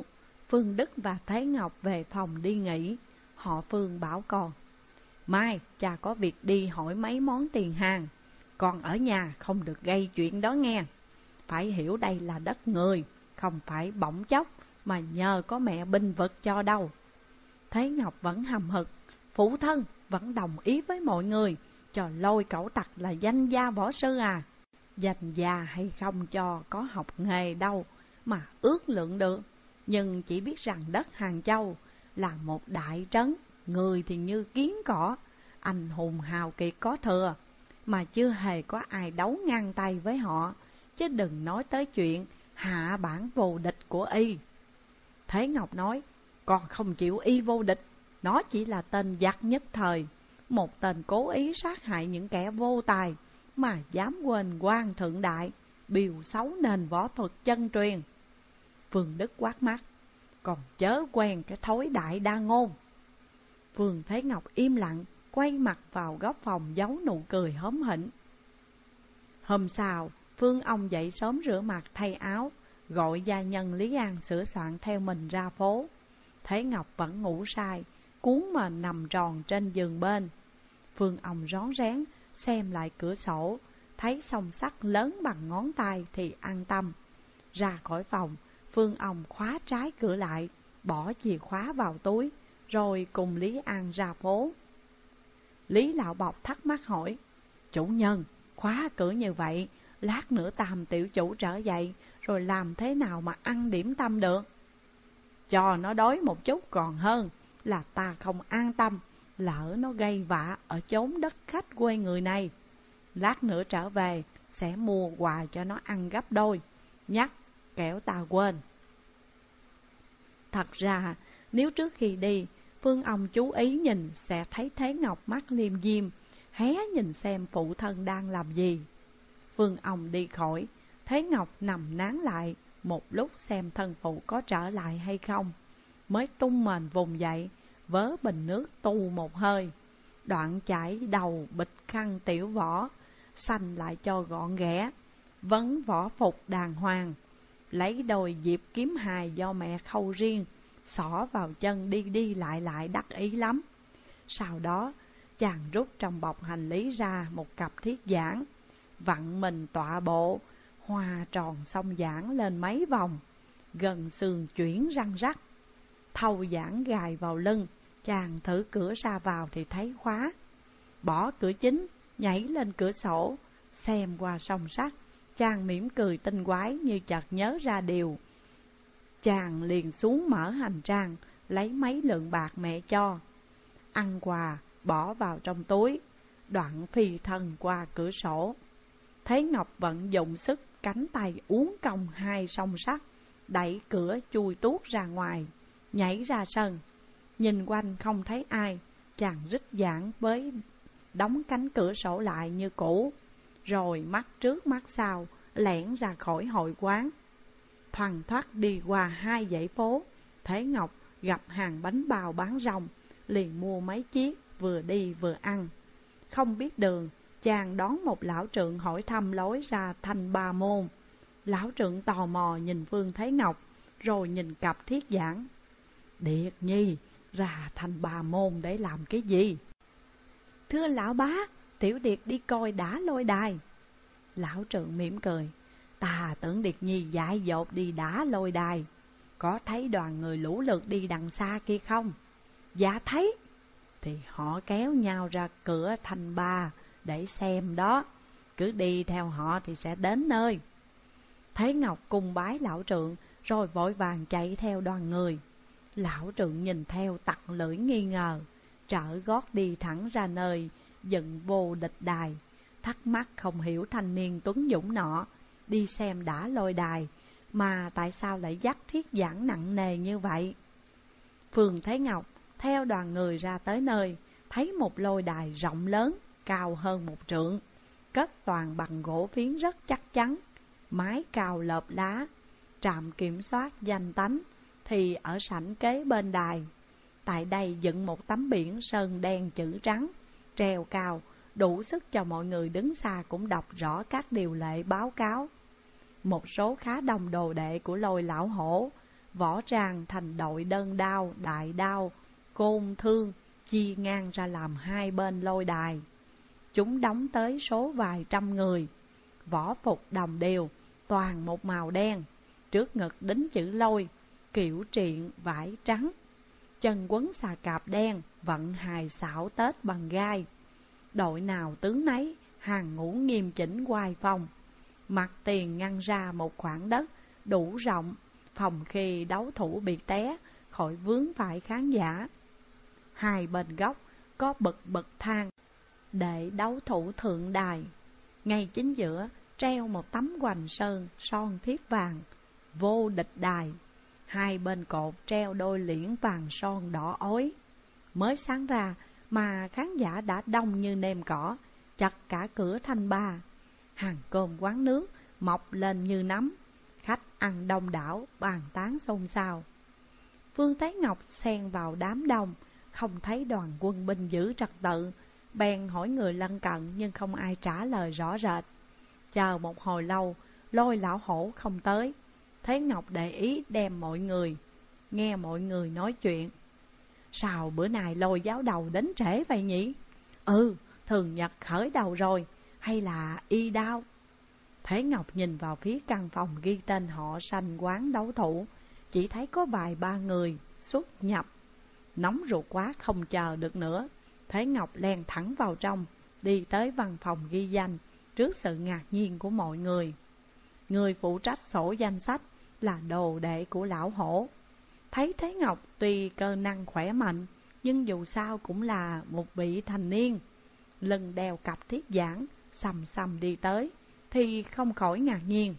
Phương Đức và Thái Ngọc về phòng đi nghỉ. Họ Phương bảo con: mai cha có việc đi hỏi mấy món tiền hàng, con ở nhà không được gây chuyện đó nghe. Phải hiểu đây là đất người, không phải bỗng chốc mà nhờ có mẹ binh vực cho đâu. Thái Ngọc vẫn hầm hực: phụ thân vẫn đồng ý với mọi người, cho lôi cẩu tặc là danh gia võ sư à. Danh gia hay không cho có học nghề đâu mà ước lượng được. Nhưng chỉ biết rằng đất Hàng Châu là một đại trấn, người thì như kiến cỏ, anh hùng hào kiệt có thừa, mà chưa hề có ai đấu ngang tay với họ, chứ đừng nói tới chuyện hạ bản vô địch của y. Thế Ngọc nói: con không chịu y vô địch, nó chỉ là tên giặc nhất thời, một tên cố ý sát hại những kẻ vô tài, mà dám quên quan thượng đại, biểu xấu nền võ thuật chân truyền. Phương Đức quát mắt: còn chớ quen cái thói đại đa ngôn. Phương Thế Ngọc im lặng, quay mặt vào góc phòng giấu nụ cười hóm hỉnh. Hôm sau, Phương ông dậy sớm rửa mặt thay áo, gọi gia nhân Lý An sửa soạn theo mình ra phố. Thế Ngọc vẫn ngủ say, cuốn mền nằm tròn trên giường bên. Phương ông rón rén xem lại cửa sổ, thấy song sắt lớn bằng ngón tay thì an tâm. Ra khỏi phòng, Phương ông khóa trái cửa lại, bỏ chìa khóa vào túi, rồi cùng Lý An ra phố. Lý Lão Bọc thắc mắc hỏi: chủ nhân, khóa cửa như vậy, lát nữa Tam tiểu chủ trở dậy, rồi làm thế nào mà ăn điểm tâm được? Cho nó đói một chút còn hơn là ta không an tâm, lỡ nó gây vạ ở chốn đất khách quê người này. Lát nữa trở về sẽ mua quà cho nó ăn gấp đôi, nhắc kẻo ta quên. Thật ra nếu trước khi đi Phương ông chú ý nhìn, sẽ thấy Thế Ngọc mắt liêm diêm, hé nhìn xem phụ thân đang làm gì. Phương ông đi khỏi, Thế Ngọc nằm nán lại một lúc xem thân phụ có trở lại hay không, mới tung mền vùng dậy, vớ bình nước tu một hơi, đoạn chải đầu bịch khăn tiểu võ, xanh lại cho gọn ghẽ, vấn võ phục đàng hoàng, lấy đôi diệp kiếm hài do mẹ khâu riêng, xỏ vào chân đi đi lại lại đắc ý lắm. Sau đó chàng rút trong bọc hành lý ra một cặp thiết giảng, vặn mình tọa bộ, hòa tròn song giảng lên mấy vòng, gần sườn chuyển răng rắc. Thâu giảng gài vào lưng, chàng thử cửa ra vào thì thấy khóa. Bỏ cửa chính, nhảy lên cửa sổ, xem qua song sắt, chàng mỉm cười tinh quái như chợt nhớ ra điều. Chàng liền xuống mở hành trang, lấy mấy lượng bạc mẹ cho, ăn quà bỏ vào trong túi, đoạn phi thân qua cửa sổ. Thế Ngọc vận dụng sức cánh tay uốn cong hai song sắt, đẩy cửa chui tuốt ra ngoài, nhảy ra sân. Nhìn quanh không thấy ai, chàng rít giảng với đóng cánh cửa sổ lại như cũ, rồi mắt trước mắt sau lẻn ra khỏi hội quán. Thoăn thoắt đi qua hai dãy phố, Thế Ngọc gặp hàng bánh bao bán rong, liền mua mấy chiếc, vừa đi vừa ăn. Không biết đường, chàng đón một lão trượng hỏi thăm lối ra Thanh Ba Môn. Lão trượng tò mò nhìn Phương Thế Ngọc, rồi nhìn cặp thiết giảng. Điệt nhi, ra Thanh Ba Môn để làm cái gì? Thưa lão bá, tiểu điệt đi coi đá lôi đài. Lão trượng mỉm cười. Ta tưởng điệt nhi dại dột đi đá lôi đài. Có thấy đoàn người lũ lượt đi đằng xa kia không? Dạ thấy. Thì họ kéo nhau ra cửa Thanh Ba để xem đó. Cứ đi theo họ thì sẽ đến nơi. Thế Ngọc cung bái lão trượng, rồi vội vàng chạy theo đoàn người. Lão trượng nhìn theo tặc lưỡi nghi ngờ, trở gót đi thẳng ra nơi dựng vô địch đài, thắc mắc không hiểu thanh niên tuấn dũng nọ đi xem đã lôi đài, mà tại sao lại dắt thiết giảng nặng nề như vậy. Phương Thế Ngọc theo đoàn người ra tới nơi, thấy một lôi đài rộng lớn, cao hơn một trượng, cất toàn bằng gỗ phiến rất chắc chắn, mái cao lợp lá. Trạm kiểm soát danh tánh thì ở sảnh kế bên đài. Tại đây dựng một tấm biển sơn đen chữ trắng, treo cao, đủ sức cho mọi người đứng xa cũng đọc rõ các điều lệ báo cáo. Một số khá đông đồ đệ của Lôi Lão Hổ võ trang thành đội đơn đao, đại đao, côn thương, chia ngang ra làm hai bên lôi đài. Chúng đóng tới số vài trăm người, võ phục đồng đều, toàn một màu đen, trước ngực đính chữ lôi, kiểu triện vải trắng, chân quấn xà cạp đen, vận hài xảo tết bằng gai. Đội nào tướng nấy, hàng ngũ nghiêm chỉnh oai phong. Mặt tiền ngăn ra một khoảng đất đủ rộng, phòng khi đấu thủ bị té khỏi vướng phải khán giả. Hai bên góc có bậc bậc thang để đấu thủ thượng đài. Ngay chính giữa treo một tấm hoành sơn son thiếp vàng, vô địch đài. Hai bên cột treo đôi liễn vàng son đỏ ối. Mới sáng ra mà khán giả đã đông như nêm cỏ, chật cả cửa thanh ba. Hàng cơm quán nước mọc lên như nấm, khách ăn đông đảo, bàn tán xôn xao. Vương Tế Ngọc xen vào đám đông, không thấy đoàn quân binh giữ trật tự, bèn hỏi người lân cận nhưng không ai trả lời rõ rệt. Chờ một hồi lâu, Lôi lão hổ không tới. Thế Ngọc để ý đem mọi người, nghe mọi người nói chuyện. Sao bữa nay Lôi giáo đầu đến trễ vậy nhỉ? Ừ, thường nhật khởi đầu rồi, hay là y đao? Thế Ngọc nhìn vào phía căn phòng ghi tên họ sanh quán đấu thủ, chỉ thấy có vài ba người xuất nhập. Nóng ruột quá không chờ được nữa, Thế Ngọc len thẳng vào trong, đi tới văn phòng ghi danh trước sự ngạc nhiên của mọi người. Người phụ trách sổ danh sách là đồ đệ của lão hổ. Thấy Thế Ngọc tuy cơ năng khỏe mạnh, nhưng dù sao cũng là một vị thành niên, lưng đeo cặp thiết giảng, sầm sầm đi tới, thì không khỏi ngạc nhiên.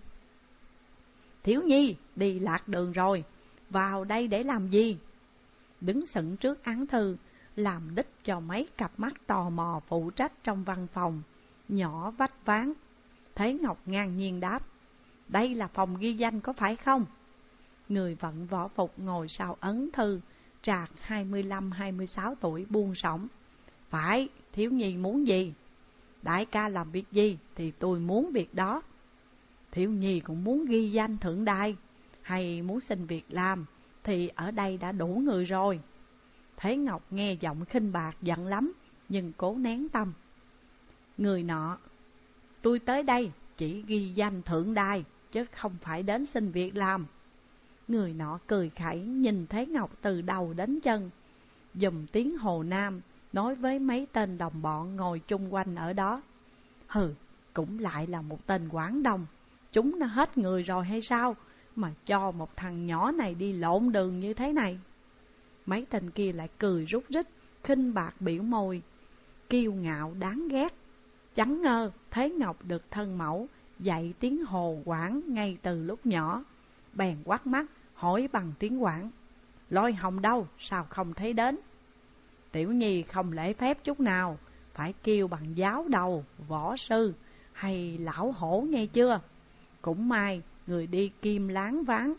Thiếu nhi, đi lạc đường rồi, vào đây để làm gì? Đứng sững trước án thư, làm đích cho mấy cặp mắt tò mò phụ trách trong văn phòng nhỏ vách ván. Thế Ngọc ngang nhiên đáp, đây là phòng ghi danh có phải không? Người vận võ phục ngồi sau ấn thư, trạc hai mươi lăm hai mươi sáu tuổi buông sổng. Phải, thiếu nhi muốn gì? Đại ca làm việc gì thì tôi muốn việc đó. Thiếu nhi cũng muốn ghi danh thượng đài, hay muốn xin việc làm thì ở đây đã đủ người rồi. Thế Ngọc nghe giọng khinh bạc giận lắm, nhưng cố nén tâm. Người nọ, tôi tới đây chỉ ghi danh thượng đài, chứ không phải đến xin việc làm. Người nọ cười khẩy nhìn Thế Ngọc từ đầu đến chân, dùng tiếng Hồ Nam nói với mấy tên đồng bọn ngồi chung quanh ở đó. Hừ, cũng lại là một tên Quảng Đông, chúng nó hết người rồi hay sao mà cho một thằng nhỏ này đi lộn đường như thế này? Mấy tên kia lại cười rút rít, khinh bạc biểu môi, kiêu ngạo đáng ghét. Chẳng ngờ Thế Ngọc được thân mẫu dạy tiếng Hồ Quảng ngay từ lúc nhỏ, bèn quát mắt hỏi bằng tiếng Quảng, Lôi Hồng đâu, sao không thấy đến? Tiểu nhi không lễ phép chút nào, phải kêu bằng giáo đầu, võ sư hay lão hổ nghe chưa? Cũng may người đi kim láng ván,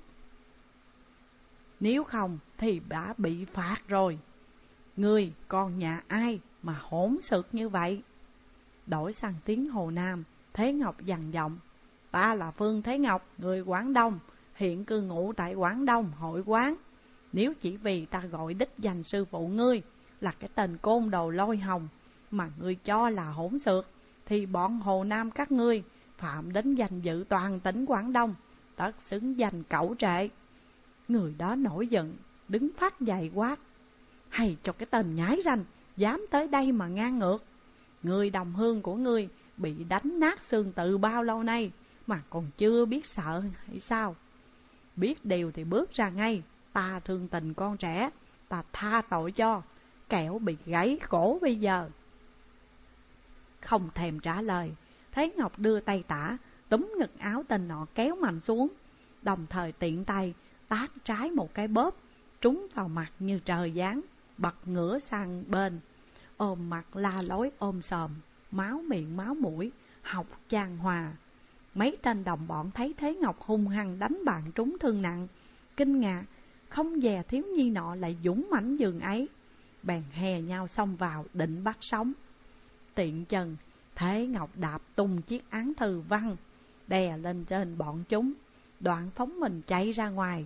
nếu không thì đã bị phạt rồi. Ngươi con nhà ai mà hỗn xược như vậy? Đổi sang tiếng Hồ Nam, Thế Ngọc dằn giọng, ta là Phương Thế Ngọc, người Quảng Đông, hiện cư ngụ tại Quảng Đông hội quán. Nếu chỉ vì ta gọi đích danh sư phụ ngươi là cái tên côn đồ Lôi Hồng mà ngươi cho là hỗn xược, thì bọn Hồ Nam các ngươi phạm đến danh dự toàn tỉnh Quảng Đông, tất xứng danh cẩu trệ. Người đó nổi giận, đứng phát dậy quát, hay cho cái tên nhái ranh dám tới đây mà ngang ngược. Người đồng hương của ngươi bị đánh nát xương từ bao lâu nay mà còn chưa biết sợ hay sao? Biết điều thì bước ra ngay, ta thương tình con trẻ, ta tha tội cho, kẻo bị gãy cổ bây giờ. Không thèm trả lời, Thế Ngọc đưa tay tả, túm ngực áo tên nọ kéo mạnh xuống, đồng thời tiện tay tát trái một cái bóp, trúng vào mặt như trời giáng, bật ngửa sang bên, ôm mặt la lối ôm sòm, máu miệng máu mũi, học chan hòa. Mấy tên đồng bọn thấy Thế Ngọc hung hăng đánh bạn trúng thương nặng, kinh ngạc, không dè thiếu nhi nọ lại dũng mãnh giường ấy, bèn hè nhau xông vào định bắt sống. Tiện chân, Thế Ngọc đạp tung chiếc án thư văng, đè lên trên bọn chúng, đoạn phóng mình chạy ra ngoài.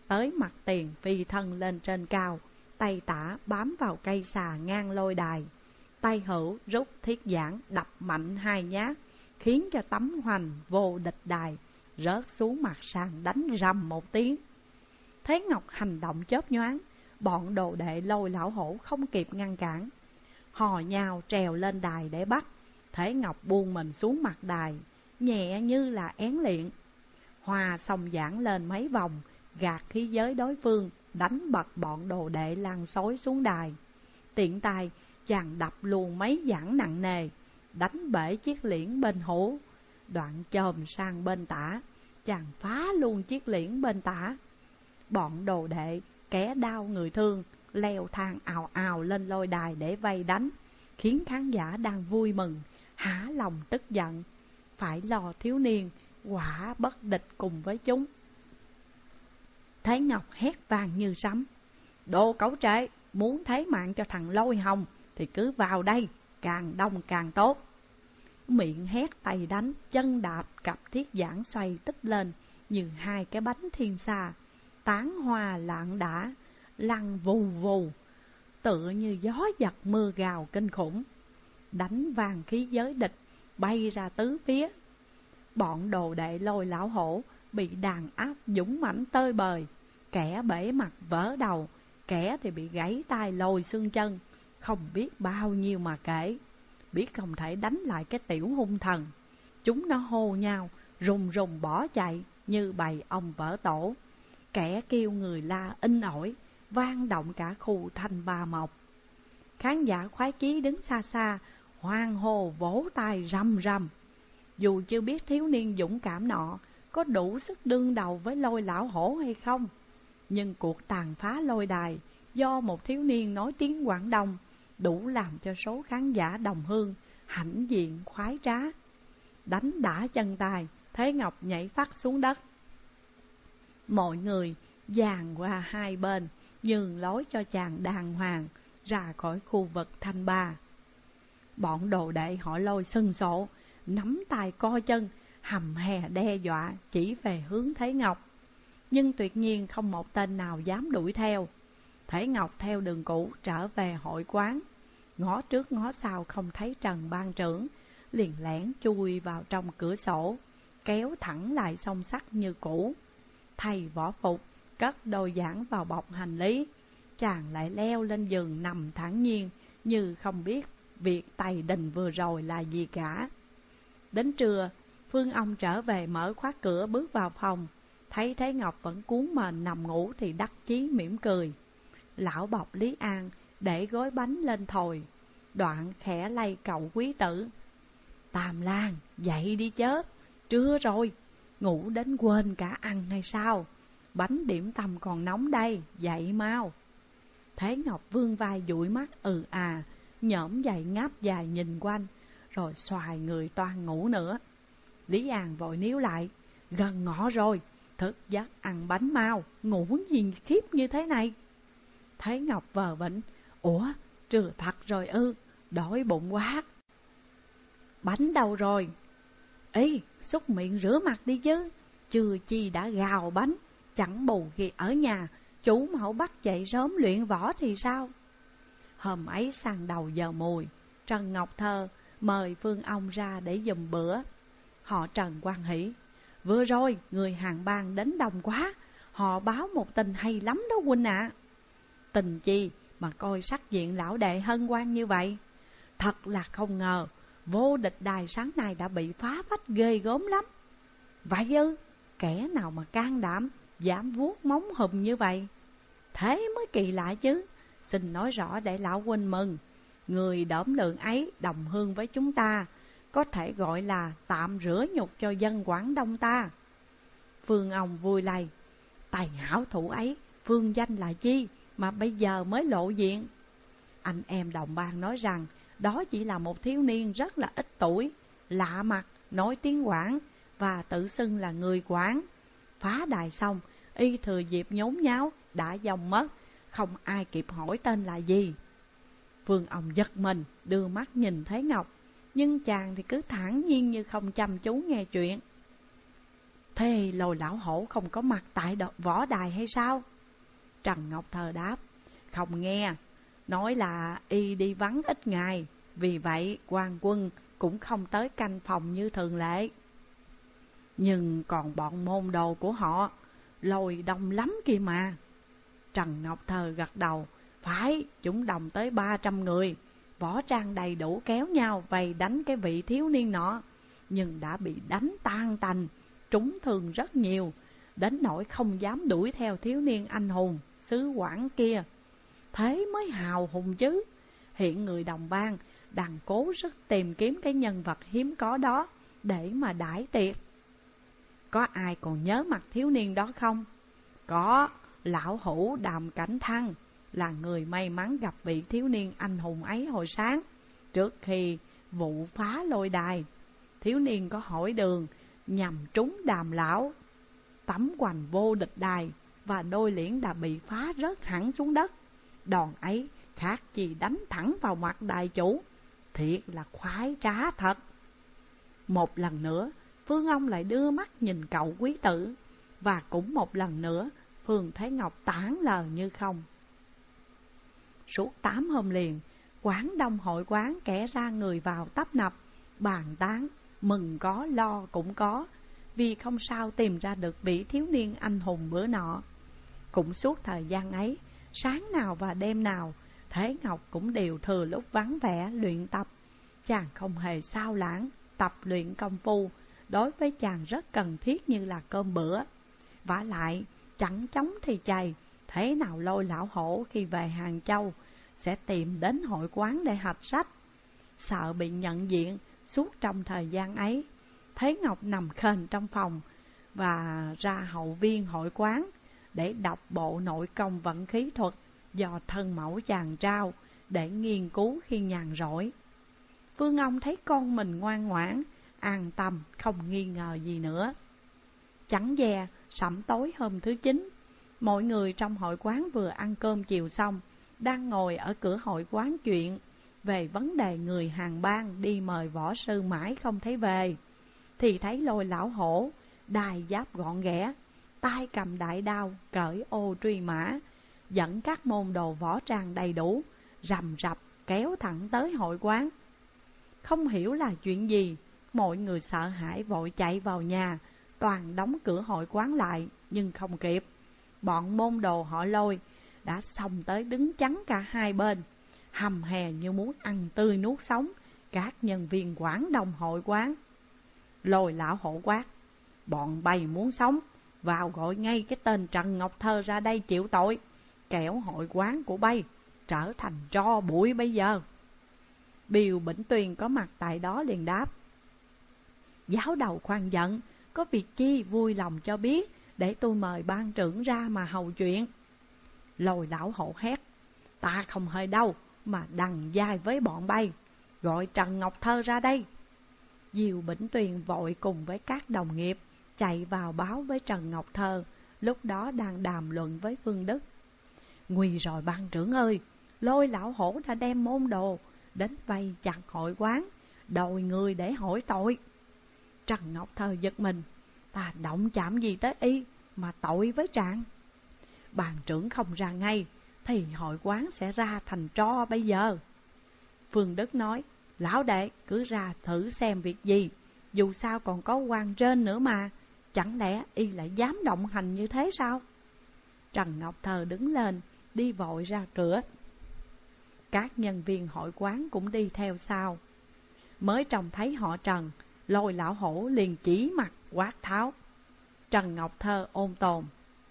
tới mặt tiền, phi thân lên trên cao, tay tả bám vào cây xà ngang lôi đài. Tay hữu rút thiết giảng đập mạnh hai nhát, khiến cho tấm hoành vô địch đài rớt xuống mặt sàn đánh rầm một tiếng. Thế Ngọc hành động chớp nhoáng, bọn đồ đệ Lôi Lão Hổ không kịp ngăn cản, hò nhau trèo lên đài để bắt. Thế Ngọc buông mình xuống mặt đài, nhẹ như là én liệng, hòa song giảng lên mấy vòng, gạt khí giới đối phương, đánh bật bọn đồ đệ lăn xối xuống đài. Tiện tay chàng đập luôn mấy giảng nặng nề, đánh bể chiếc liễn bên hữu. Đoạn chồm sang bên tả, chàng phá luôn chiếc liễn bên tả. Bọn đồ đệ kẻ đau người thương leo thang ào ào lên lôi đài để vây đánh, khiến khán giả đang vui mừng há lòng tức giận, phải lo thiếu niên quả bất địch cùng với chúng. Thế Ngọc hét vang như sấm: "Đồ cẩu trệ, muốn thấy mạng cho thằng Lôi Hồng thì cứ vào đây, càng đông càng tốt." Miệng hét tay đánh, chân đạp, cặp thiết giảng xoay tích lên như hai cái bánh thiên sa, tán hoa lạng đả, lăn vù vù, tựa như gió giật mưa gào kinh khủng, đánh vàng khí giới địch bay ra tứ phía. Bọn đồ đệ Lôi Lão Hổ bị đàn áp dũng mãnh tơi bời, kẻ bể mặt vỡ đầu, kẻ thì bị gãy tay lồi xương chân, không biết bao nhiêu mà kể. Biết không thể đánh lại cái tiểu hung thần, chúng nó hô nhau rùng rùng bỏ chạy như bầy ong vỡ tổ. Kẻ kêu người la in ỏi, vang động cả khu Thanh Ba Mộc. Khán giả khoái chí đứng xa xa, hoan hô vỗ tay rầm rầm. Dù chưa biết thiếu niên dũng cảm nọ có đủ sức đương đầu với Lôi Lão Hổ hay không, nhưng cuộc tàn phá lôi đài do một thiếu niên nói tiếng Quảng Đông đủ làm cho số khán giả đồng hương hãnh diện khoái trá. Đánh đã chân tài, Thế Ngọc nhảy phắt xuống đất. Mọi người dàn qua hai bên, nhường lối cho chàng đàng hoàng ra khỏi khu vực Thanh Ba. Bọn đồ đệ họ Lôi sừng sộ, nắm tay co chân, hầm hè đe dọa chỉ về hướng Thế Ngọc. Nhưng tuyệt nhiên không một tên nào dám đuổi theo. Thế Ngọc theo đường cũ trở về hội quán, ngó trước ngó sau không thấy Trần ban trưởng, liền lẻn chui vào trong cửa sổ, kéo thẳng lại song sắt như cũ. Thay võ phục, cất đôi giảng vào bọc hành lý, chàng lại leo lên giường nằm thản nhiên, như không biết việc tày đình vừa rồi là gì cả. Đến trưa, Phương Ông trở về mở khóa cửa bước vào phòng, thấy Thế Ngọc vẫn cuốn mền nằm ngủ thì đắc chí mỉm cười. Lão bọc Lý An để gói bánh lên thồi, đoạn khẽ lay cậu quý tử: "Tam Lang, dậy đi chớ, trưa rồi, ngủ đến quên cả ăn hay sao? Bánh điểm tâm còn nóng đây, dậy mau." Thế Ngọc vươn vai dụi mắt ừ à, nhổm dậy ngáp dài nhìn quanh, rồi xoài người toan ngủ nữa. Lý An vội níu lại: "Gần ngọ rồi, thức giấc ăn bánh mau, ngủ gì khiếp như thế này?" Thế Ngọc vờ vĩnh: "Ủa, trưa thật rồi ư, đói bụng quá." "Bánh đâu rồi?" "Ý, xúc miệng rửa mặt đi chứ, chưa chi đã gào bánh, chẳng bù khi ở nhà chủ mẫu bắt dậy sớm luyện võ thì sao?" Hôm ấy sang đầu giờ mùi, Trần Ngọc Thơ mời Phương Ông ra để giùm bữa. Họ Trần quan hỷ: "Vừa rồi người hàng bang đến đông quá, họ báo một tình hay lắm đó huynh ạ." À. "Tình chi mà coi sắc diện lão đệ hân hoan như vậy? Thật là không ngờ, vô địch đài sáng nay đã bị phá phách ghê gớm lắm." "Vậy ư? Kẻ nào mà can đảm dám vuốt móng hùm như vậy? Thế mới kỳ lạ chứ. Xin nói rõ để lão huynh mừng. Người đỡm lượng ấy đồng hương với chúng ta, có thể gọi là tạm rửa nhục cho dân Quảng Đông ta." Phương Ông vui lây: "Tài hảo thủ ấy, phương danh là chi mà bây giờ mới lộ diện?" Anh em đồng bang nói rằng đó chỉ là một thiếu niên rất là ít tuổi, lạ mặt, nói tiếng Quảng và tự xưng là người Quảng. Phá đài xong, y thừa dịp nhốn nháo đã dòng mất, không ai kịp hỏi tên là gì. Phương Ông giật mình, đưa mắt nhìn Thế Ngọc, nhưng chàng thì cứ thản nhiên như không chăm chú nghe chuyện. Thế Lôi lão hổ không có mặt tại võ đài hay sao? Trần Ngọc Thơ đáp: Không nghe, nói là y đi vắng ít ngày, vì vậy quan quân cũng không tới canh phòng như thường lệ. Nhưng còn bọn môn đồ của họ, Lôi đông lắm kia mà. Trần Ngọc Thơ gật đầu: Phải, chúng đồng tới ba trăm người, võ trang đầy đủ, kéo nhau vây đánh cái vị thiếu niên nọ, nhưng đã bị đánh tan tành, trúng thương rất nhiều, đến nỗi không dám đuổi theo thiếu niên anh hùng xứ Quảng kia. Thế mới hào hùng chứ. Hiện người đồng bang đang cố sức tìm kiếm cái nhân vật hiếm có đó để mà đãi tiệc. Có ai còn nhớ mặt thiếu niên đó không? Có, lão hữu Đàm Cảnh Thăng là người may mắn gặp vị thiếu niên anh hùng ấy hồi sáng, trước khi vụ phá lôi đài. Thiếu niên có hỏi đường nhằm trúng Đàm lão, tấm hoành vô địch đài, và đôi liễn đã bị phá rớt hẳn xuống đất. Đòn ấy khác gì đánh thẳng vào mặt đại chủ, thiệt là khoái trá thật. Một lần nữa Phương Ông lại đưa mắt nhìn cậu quý tử, và cũng một lần nữa Phương Thế Ngọc tản lờ như không. Suốt tám hôm liền, Quảng Đông hội quán kẻ ra người vào tấp nập, bàn tán, mừng có lo cũng có, vì không sao tìm ra được vị thiếu niên anh hùng bữa nọ. Cũng suốt thời gian ấy, sáng nào và đêm nào, Thế Ngọc cũng đều thừa lúc vắng vẻ luyện tập. Chàng không hề sao lãng, tập luyện công phu đối với chàng rất cần thiết như là cơm bữa. Vả lại, chẳng chống thì chày, thế nào Lôi lão hổ khi về Hàng Châu sẽ tìm đến hội quán để hạch sách. Sợ bị nhận diện suốt trong thời gian ấy, Thế Ngọc nằm khền trong phòng và ra hậu viên hội quán để đọc bộ nội công vận khí thuật do thân mẫu chàng trao để nghiên cứu khi nhàn rỗi. Phương Ông thấy con mình ngoan ngoãn, an tâm, không nghi ngờ gì nữa. Chẳng dè, sẩm tối hôm thứ chín, mọi người trong hội quán vừa ăn cơm chiều xong, đang ngồi ở cửa hội quán chuyện về vấn đề người hàng bang đi mời võ sư mãi không thấy về, thì thấy Lôi lão hổ, đai giáp gọn ghẽ, tay cầm đại đao, cởi ô truy mã, dẫn các môn đồ võ trang đầy đủ, rầm rập kéo thẳng tới hội quán. Không hiểu là chuyện gì, mọi người sợ hãi vội chạy vào nhà, toàn đóng cửa hội quán lại, nhưng không kịp. Bọn môn đồ họ Lôi đã xông tới đứng chắn cả hai bên, hầm hè như muốn ăn tươi nuốt sống các nhân viên Quảng Đông hội quán. Lôi lão hổ quát: Bọn bay muốn sống, vào gọi ngay cái tên Trần Ngọc Thơ ra đây chịu tội, kẻo hội quán của bay trở thành tro bụi bây giờ. Biều Bỉnh Tuyền có mặt tại đó liền đáp: Giáo đầu khoan giận, có việc chi vui lòng cho biết, để tôi mời ban trưởng ra mà hầu chuyện. Lôi lão hổ hét: Ta không hơi đâu mà đằng dai với bọn bay, gọi Trần Ngọc Thơ ra đây. Diều Bỉnh Tuyền vội cùng với các đồng nghiệp chạy vào báo với Trần Ngọc Thơ, lúc đó đang đàm luận với Phương Đức. Nguy rồi ban trưởng ơi, Lôi lão hổ đã đem môn đồ đến vây chặt hội quán, đòi người để hỏi tội. Trần Ngọc Thơ giật mình: Ta động chạm gì tới y mà tội với trạng? Bàn trưởng không ra ngay thì hội quán sẽ ra thành tro bây giờ. Phương Đức nói: Lão đệ cứ ra thử xem việc gì, dù sao còn có quan trên nữa mà, chẳng lẽ y lại dám động hành như thế sao? Trần Ngọc Thơ đứng lên, đi vội ra cửa. Các nhân viên hội quán cũng đi theo sau. Mới trông thấy họ Trần, Lôi lão hổ liền chỉ mặt quát tháo. Trần Ngọc Thơ ôn tồn: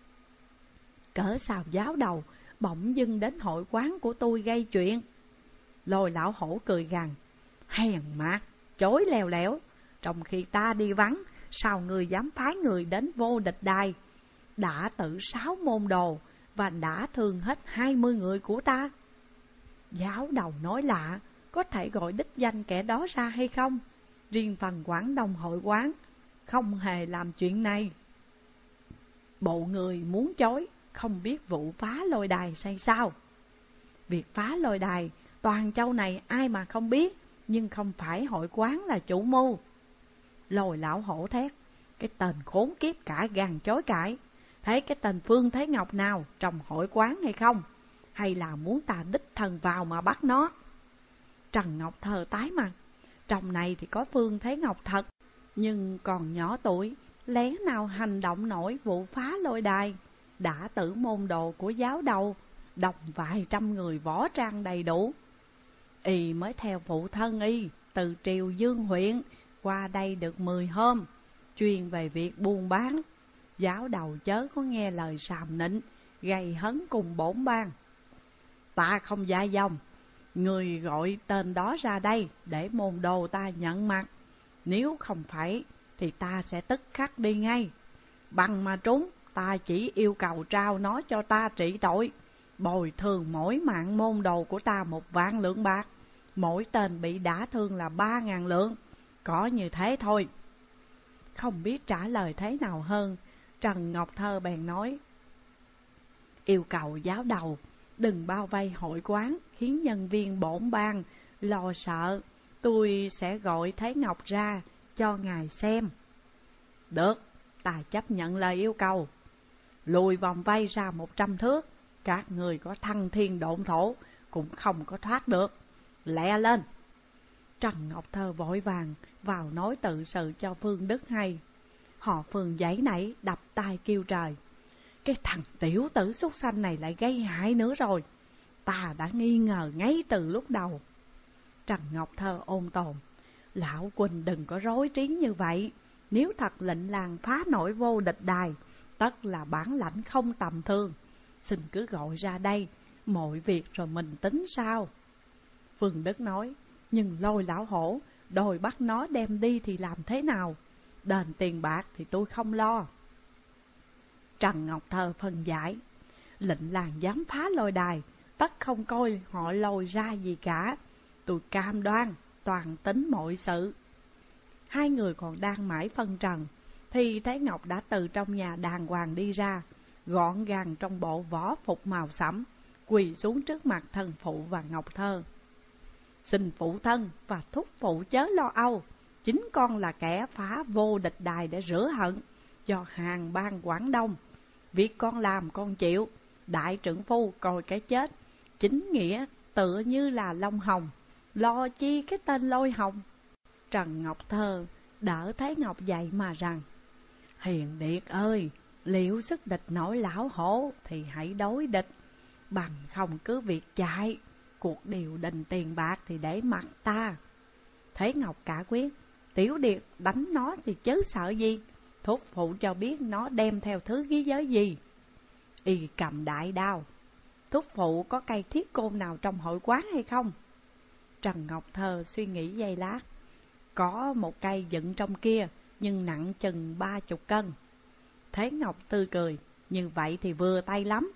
Cỡ sao giáo đầu bỗng dưng đến hội quán của tôi gây chuyện? Lôi lão hổ cười gằn: Hèn mạt, chối lèo lẻo, trong khi ta đi vắng, sao người dám phái người đến vô địch đài, đã tự sáu môn đồ và đã thương hết hai mươi người của ta. Giáo đầu nói lạ, có thể gọi đích danh kẻ đó ra hay không? Riêng phần Quảng Đông hội quán không hề làm chuyện này. Bộ người muốn chối, không biết vụ phá lôi đài hay sao? Việc phá lôi đài toàn châu này ai mà không biết, nhưng không phải hội quán là chủ mưu. Lôi lão hổ thét: Cái tên khốn kiếp cả gan chối cãi. Thấy cái tên Phương Thế Ngọc nào trong hội quán hay không? Hay là muốn ta đích thân vào mà bắt nó? Trần Ngọc Thơ tái mặt. Trong này thì có Phương Thế Ngọc thật, nhưng còn nhỏ tuổi, lẽ nào hành động nổi vụ phá lôi đài. Đã tử môn đồ của giáo đầu, đồng vài trăm người võ trang đầy đủ. Y mới theo phụ thân y từ Triều Dương huyện qua đây được mười hôm, chuyên về việc buôn bán. Giáo đầu chớ có nghe lời sàm nịnh, gây hấn cùng bổn bang. Ta không dai dòng, người gọi tên đó ra đây để môn đồ ta nhận mặt. Nếu không phải thì ta sẽ tức khắc đi ngay. Bằng mà trúng, ta chỉ yêu cầu trao nó cho ta trị tội, bồi thường mỗi mạng môn đồ của ta một vạn lượng bạc, mỗi tên bị đả thương là ba ngàn lượng. Có như thế thôi. Không biết trả lời thế nào hơn, Trần Ngọc Thơ bèn nói: yêu cầu giáo đầu đừng bao vây hội quán, khiến nhân viên bổn bang lo sợ. Tôi sẽ gọi Thế Ngọc ra cho ngài xem. Được, ta chấp nhận lời yêu cầu. Lùi vòng vây ra một trăm thước, các người có thăng thiên độn thổ cũng không có thoát được. Lẹ lên. Trần Ngọc Thơ vội vàng vào nói tự sự cho Phương Đức hay. Họ Phương giãy nảy đập tay kêu trời: cái thằng tiểu tử súc sanh này lại gây hại nữa rồi. Ta đã nghi ngờ ngay từ lúc đầu. Trần Ngọc Thơ ôn tồn: lão Quỳnh đừng có rối trí như vậy. Nếu thật lệnh làng phá nổi vô địch đài, tất là bản lãnh không tầm thường. Xin cứ gọi ra đây, mọi việc rồi mình tính sao. Phương Đức nói: nhưng lôi lão hổ đòi bắt nó đem đi thì làm thế nào? Đền tiền bạc thì tôi không lo. Trần Ngọc Thơ phân giải: lệnh làng dám phá lôi đài, tất không coi họ lôi ra gì cả. Tôi cam đoan toàn tính mọi sự. Hai người còn đang mãi phân trần thì Thế Ngọc đã từ trong nhà đàng hoàng đi ra, gọn gàng trong bộ võ phục màu sẫm, quỳ xuống trước mặt thần phụ và Ngọc Thơ. Xin phụ thân và thúc phụ chớ lo âu, chính con là kẻ phá vô địch đài để rửa hận cho hàng bang Quảng Đông. Việc con làm con chịu, đại trượng phu coi cái chết chính nghĩa tựa như là lông hồng, lo chi cái tên lôi hồng. Trần Ngọc Thơ đỡ Thế Ngọc dậy mà rằng: hiền điệt ơi, liệu sức địch nổi lão hổ thì hãy đối địch, bằng không cứ việc chạy. Cuộc điều đình tiền bạc thì để mặc ta. Thế Ngọc cả quyết: tiểu điệt đánh nó thì chớ sợ gì, thúc phụ cho biết nó đem theo thứ khí giới gì. Y cầm đại đao: thúc phụ có cây thiết côn nào trong hội quán hay không? Trần Ngọc Thơ suy nghĩ giây lát: có một cây dựng trong kia, nhưng nặng chừng ba chục cân. Thế Ngọc tươi cười: như vậy thì vừa tay lắm.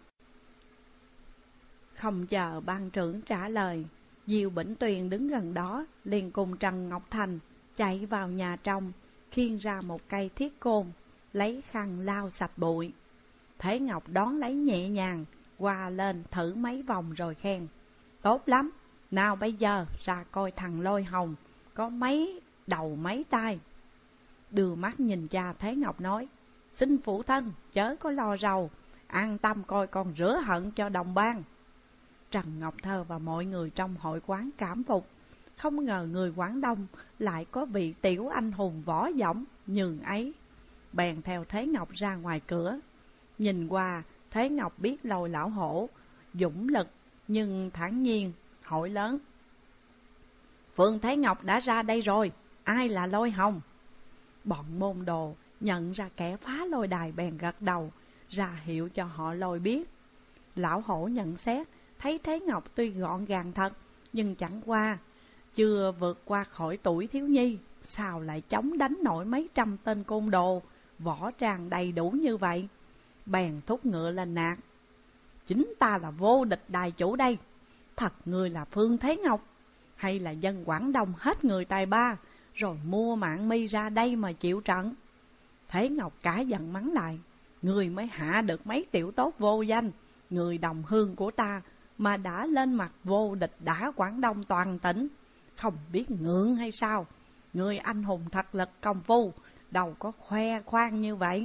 Không chờ ban trưởng trả lời, Diêu Bỉnh Tuyền đứng gần đó liền cùng Trần Ngọc Thành chạy vào nhà trong, khiêng ra một cây thiết côn, lấy khăn lau sạch bụi. Thế Ngọc đón lấy nhẹ nhàng, qua lên thử mấy vòng rồi khen: tốt lắm, nào bây giờ ra coi thằng lôi hồng có mấy đầu mấy tay. Đưa mắt nhìn cha Thế Ngọc nói: xin phụ thân chớ có lo rầu, an tâm coi con rửa hận cho đồng bang. Trần Ngọc Thơ và mọi người trong hội quán cảm phục, không ngờ người Quảng Đông lại có vị tiểu anh hùng võ dõng nhường ấy. Bèn theo Thế Ngọc ra ngoài cửa. Nhìn qua, Thế Ngọc biết lôi lão hổ dũng lực, nhưng thản nhiên hỏi lớn: Phương Thế Ngọc đã ra đây rồi, ai là lôi hồng? Bọn môn đồ nhận ra kẻ phá lôi đài bèn gật đầu, ra hiệu cho họ lôi biết. Lão hổ nhận xét, thấy Thế Ngọc tuy gọn gàng thật, nhưng chẳng qua chưa vượt qua khỏi tuổi thiếu nhi, sao lại chống đánh nổi mấy trăm tên côn đồ, võ trang đầy đủ như vậy. Bèn thúc ngựa lên nạt: chính ta là vô địch đài chủ đây, thật người là Phương Thế Ngọc, hay là dân Quảng Đông hết người tài ba, rồi mua mạng mi ra đây mà chịu trận? Thế Ngọc cả giận mắng lại: người mới hạ được mấy tiểu tốt vô danh, người đồng hương của ta, mà đã lên mặt vô địch đã Quảng Đông toàn tỉnh, không biết ngượng hay sao? Người anh hùng thật lực công phu, đâu có khoe khoang như vậy.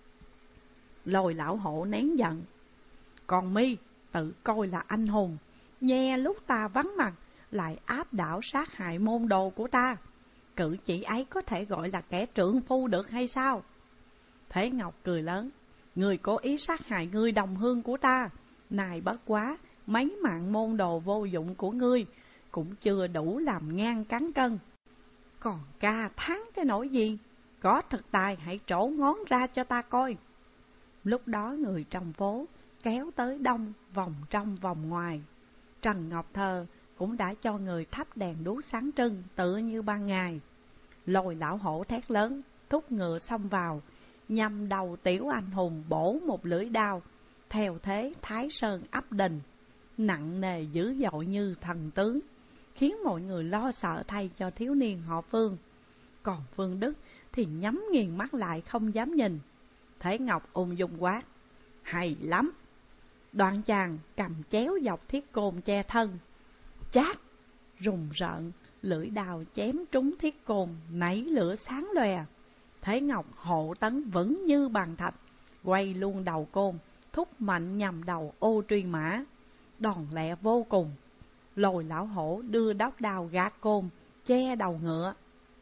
Lôi lão hổ nén giận. Còn mi tự coi là anh hùng, nghe lúc ta vắng mặt lại áp đảo sát hại môn đồ của ta. Cử chỉ ấy có thể gọi là kẻ trượng phu được hay sao? Thế Ngọc cười lớn. Người cố ý sát hại ngươi đồng hương của ta, này bất quá mấy mạng môn đồ vô dụng của ngươi cũng chưa đủ làm ngang cán cân. Còn ca thắng cái nỗi gì? Có thực tài hãy trổ ngón ra cho ta coi. Lúc đó người trong phố kéo tới đông, vòng trong vòng ngoài. Trần Ngọc Thơ cũng đã cho người thắp đèn đuốc sáng trưng tựa như ban ngày. Lôi lão hổ thét lớn, thúc ngựa xông vào, nhằm đầu tiểu anh hùng bổ một lưỡi đao, theo thế Thái Sơn áp đình, nặng nề dữ dội như thần tướng, khiến mọi người lo sợ thay cho thiếu niên họ Phương. Còn Phương Đức thì nhắm nghiền mắt lại không dám nhìn. Thế Ngọc ung dung quát, hay lắm. Đoạn chàng cầm chéo dọc thiết côn che thân, chát, rùng rợn, lưỡi đào chém trúng thiết côn, nảy lửa sáng lòe. Thế Ngọc hộ tấn vững như bàn thạch, quay luôn đầu côn, thúc mạnh nhằm đầu Ô Truy Mã. Đòn lẹ vô cùng. Lôi lão hổ đưa đốc đao gạt côn, che đầu ngựa.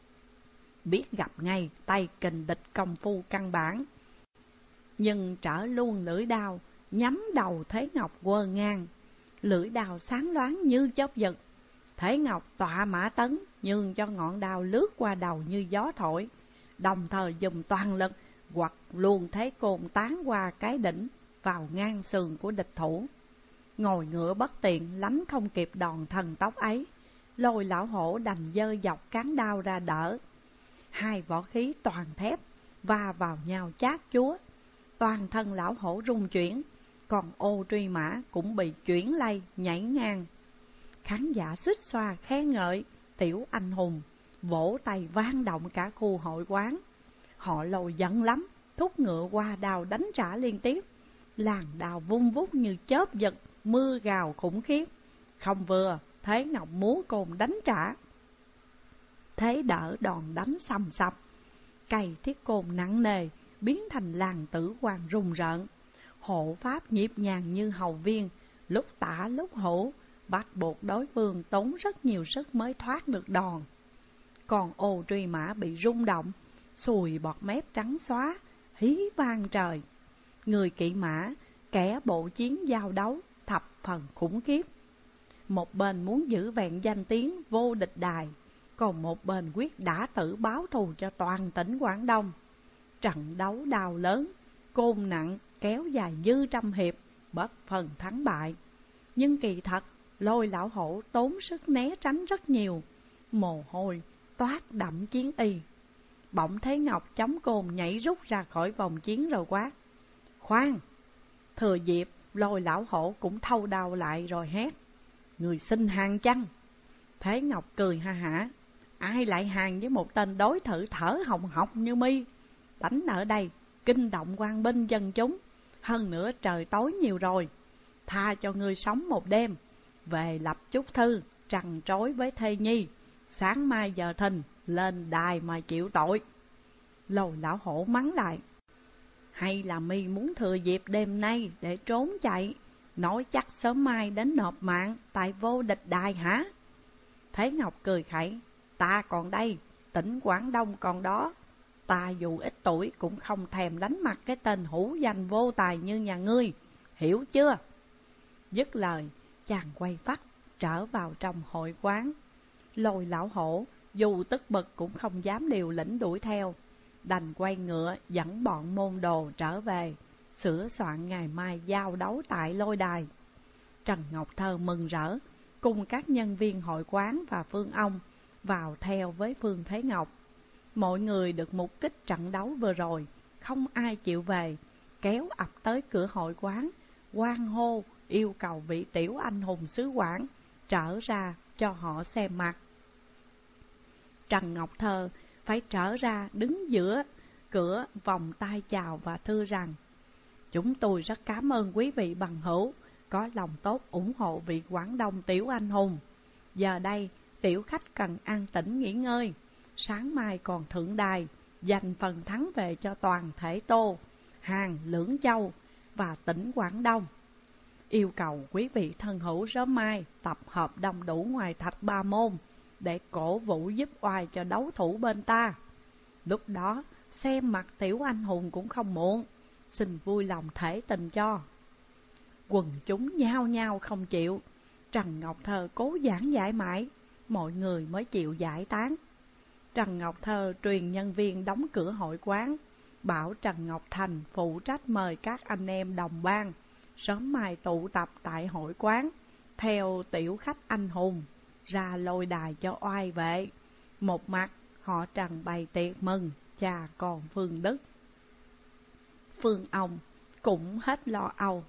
Biết gặp ngay tay kình địch công phu căn bản, nhưng trở luôn lưỡi đao, nhắm đầu Thế Ngọc quơ ngang. Lưỡi đao sáng loáng như chớp giật. Thế Ngọc tọa mã tấn, nhường cho ngọn đao lướt qua đầu như gió thổi, đồng thời dùng toàn lực hoặc luôn thế côn tán qua cái đỉnh vào ngang sườn của địch thủ. Ngồi ngựa bất tiện lánh không kịp đòn thần tốc ấy, Lôi lão hổ đành dơ dọc cán đao ra đỡ. Hai võ khí toàn thép va vào nhau chát chúa, toàn thân lão hổ rung chuyển, còn Ô Truy Mã cũng bị chuyển lay nhảy ngang. Khán giả xuýt xoa khen ngợi tiểu anh hùng, vỗ tay vang động cả khu hội quán. Họ Lôi giận lắm, thúc ngựa qua đào đánh trả liên tiếp. Làn đào vung vút như chớp giật, mưa gào khủng khiếp. Không vừa, Thế Ngọc múa côn đánh trả. Thế đỡ đòn đánh sầm sập, cày thiết côn nặng nề biến thành làn tử quang rùng rợn. Hộ pháp nhịp nhàng như hầu viên, lúc tả lúc hổ, bắt buộc đối phương tốn rất nhiều sức mới thoát được đòn. Còn Ô Truy Mã bị rung động, sùi bọt mép trắng xóa, hí vang trời. Người kỵ mã, kẻ bộ chiến giao đấu thập phần khủng khiếp. Một bên muốn giữ vẹn danh tiếng vô địch đài, còn một bên quyết đã tử báo thù cho toàn tỉnh Quảng Đông. Trận đấu đào lớn, côn nặng kéo dài dư trăm hiệp, bất phần thắng bại. Nhưng kỳ thật, Lôi lão hổ tốn sức né tránh rất nhiều, mồ hôi toát đậm chiến y. Bỗng Thế Ngọc chống côn nhảy rút ra khỏi vòng chiến rồi quát, khoan! Thừa dịp, Lôi lão hổ cũng thâu đao lại rồi hét, người xin hàng chăng? Thế Ngọc cười ha hả, ai lại hàng với một tên đối thử thở hồng hộc như mi? Đánh ở đây, kinh động quan binh dân chúng, hơn nữa trời tối nhiều rồi. Tha cho ngươi sống một đêm, về lập chút thư, trằn trối với thê nhi, sáng mai giờ thìn, lên đài mà chịu tội. Lôi lão hổ mắng lại, hay là mi muốn thừa dịp đêm nay để trốn chạy, nói chắc sớm mai đến nộp mạng tại vô địch đài hả? Thế Ngọc cười khẩy, ta còn đây, tỉnh Quảng Đông còn đó. Ta dù ít tuổi cũng không thèm đánh mặt cái tên hữu danh vô tài như nhà ngươi, hiểu chưa? Dứt lời, chàng quay phắt trở vào trong hội quán. Lôi lão hổ dù tức bực cũng không dám liều lĩnh đuổi theo, đành quay ngựa dẫn bọn môn đồ trở về, sửa soạn ngày mai giao đấu tại lôi đài. Trần Ngọc Thơ mừng rỡ, cùng các nhân viên hội quán và Phương Ông vào theo với Phương Thế Ngọc. Mọi người được mục kích trận đấu vừa rồi, không ai chịu về, kéo ập tới cửa hội quán, hoan hô yêu cầu vị tiểu anh hùng xứ Quảng trở ra cho họ xem mặt. Trần Ngọc Thơ phải trở ra đứng giữa cửa vòng tay chào và thưa rằng, chúng tôi rất cảm ơn quý vị bằng hữu có lòng tốt ủng hộ vị Quảng Đông tiểu anh hùng. Giờ đây tiểu khách cần an tĩnh nghỉ ngơi, sáng mai còn thượng đài, giành phần thắng về cho toàn thể Tô, Hàn, Lưỡng Châu và tỉnh Quảng Đông. Yêu cầu quý vị thân hữu sớm mai tập hợp đông đủ ngoài Thạch Ba Môn để cổ vũ giúp oai cho đấu thủ bên ta. Lúc đó xem mặt tiểu anh hùng cũng không muộn, xin vui lòng thể tình cho. Quần chúng nhao nhao không chịu. Trần Ngọc Thơ cố giảng giải mãi, mọi người mới chịu giải tán. Trần Ngọc Thơ truyền nhân viên đóng cửa hội quán, bảo Trần Ngọc Thành phụ trách mời các anh em đồng bang sớm mai tụ tập tại hội quán, theo tiểu khách anh hùng ra lôi đài cho oai vệ. Một mặt họ Trần bày tiệc mừng cha con Phương Đức. Phương ông cũng hết lo âu.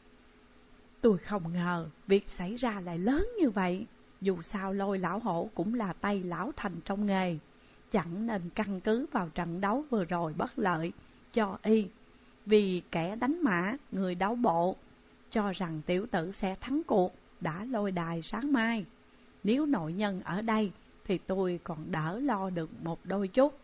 Tôi không ngờ việc xảy ra lại lớn như vậy. Dù sao Lôi lão hổ cũng là tay lão Thành trong nghề, chẳng nên căn cứ vào trận đấu vừa rồi bất lợi cho y. Vì kẻ đánh mã, người đấu bộ cho rằng tiểu tử sẽ thắng cuộc đã lôi đài sáng mai. Nếu nội nhân ở đây thì tôi còn đỡ lo được một đôi chút.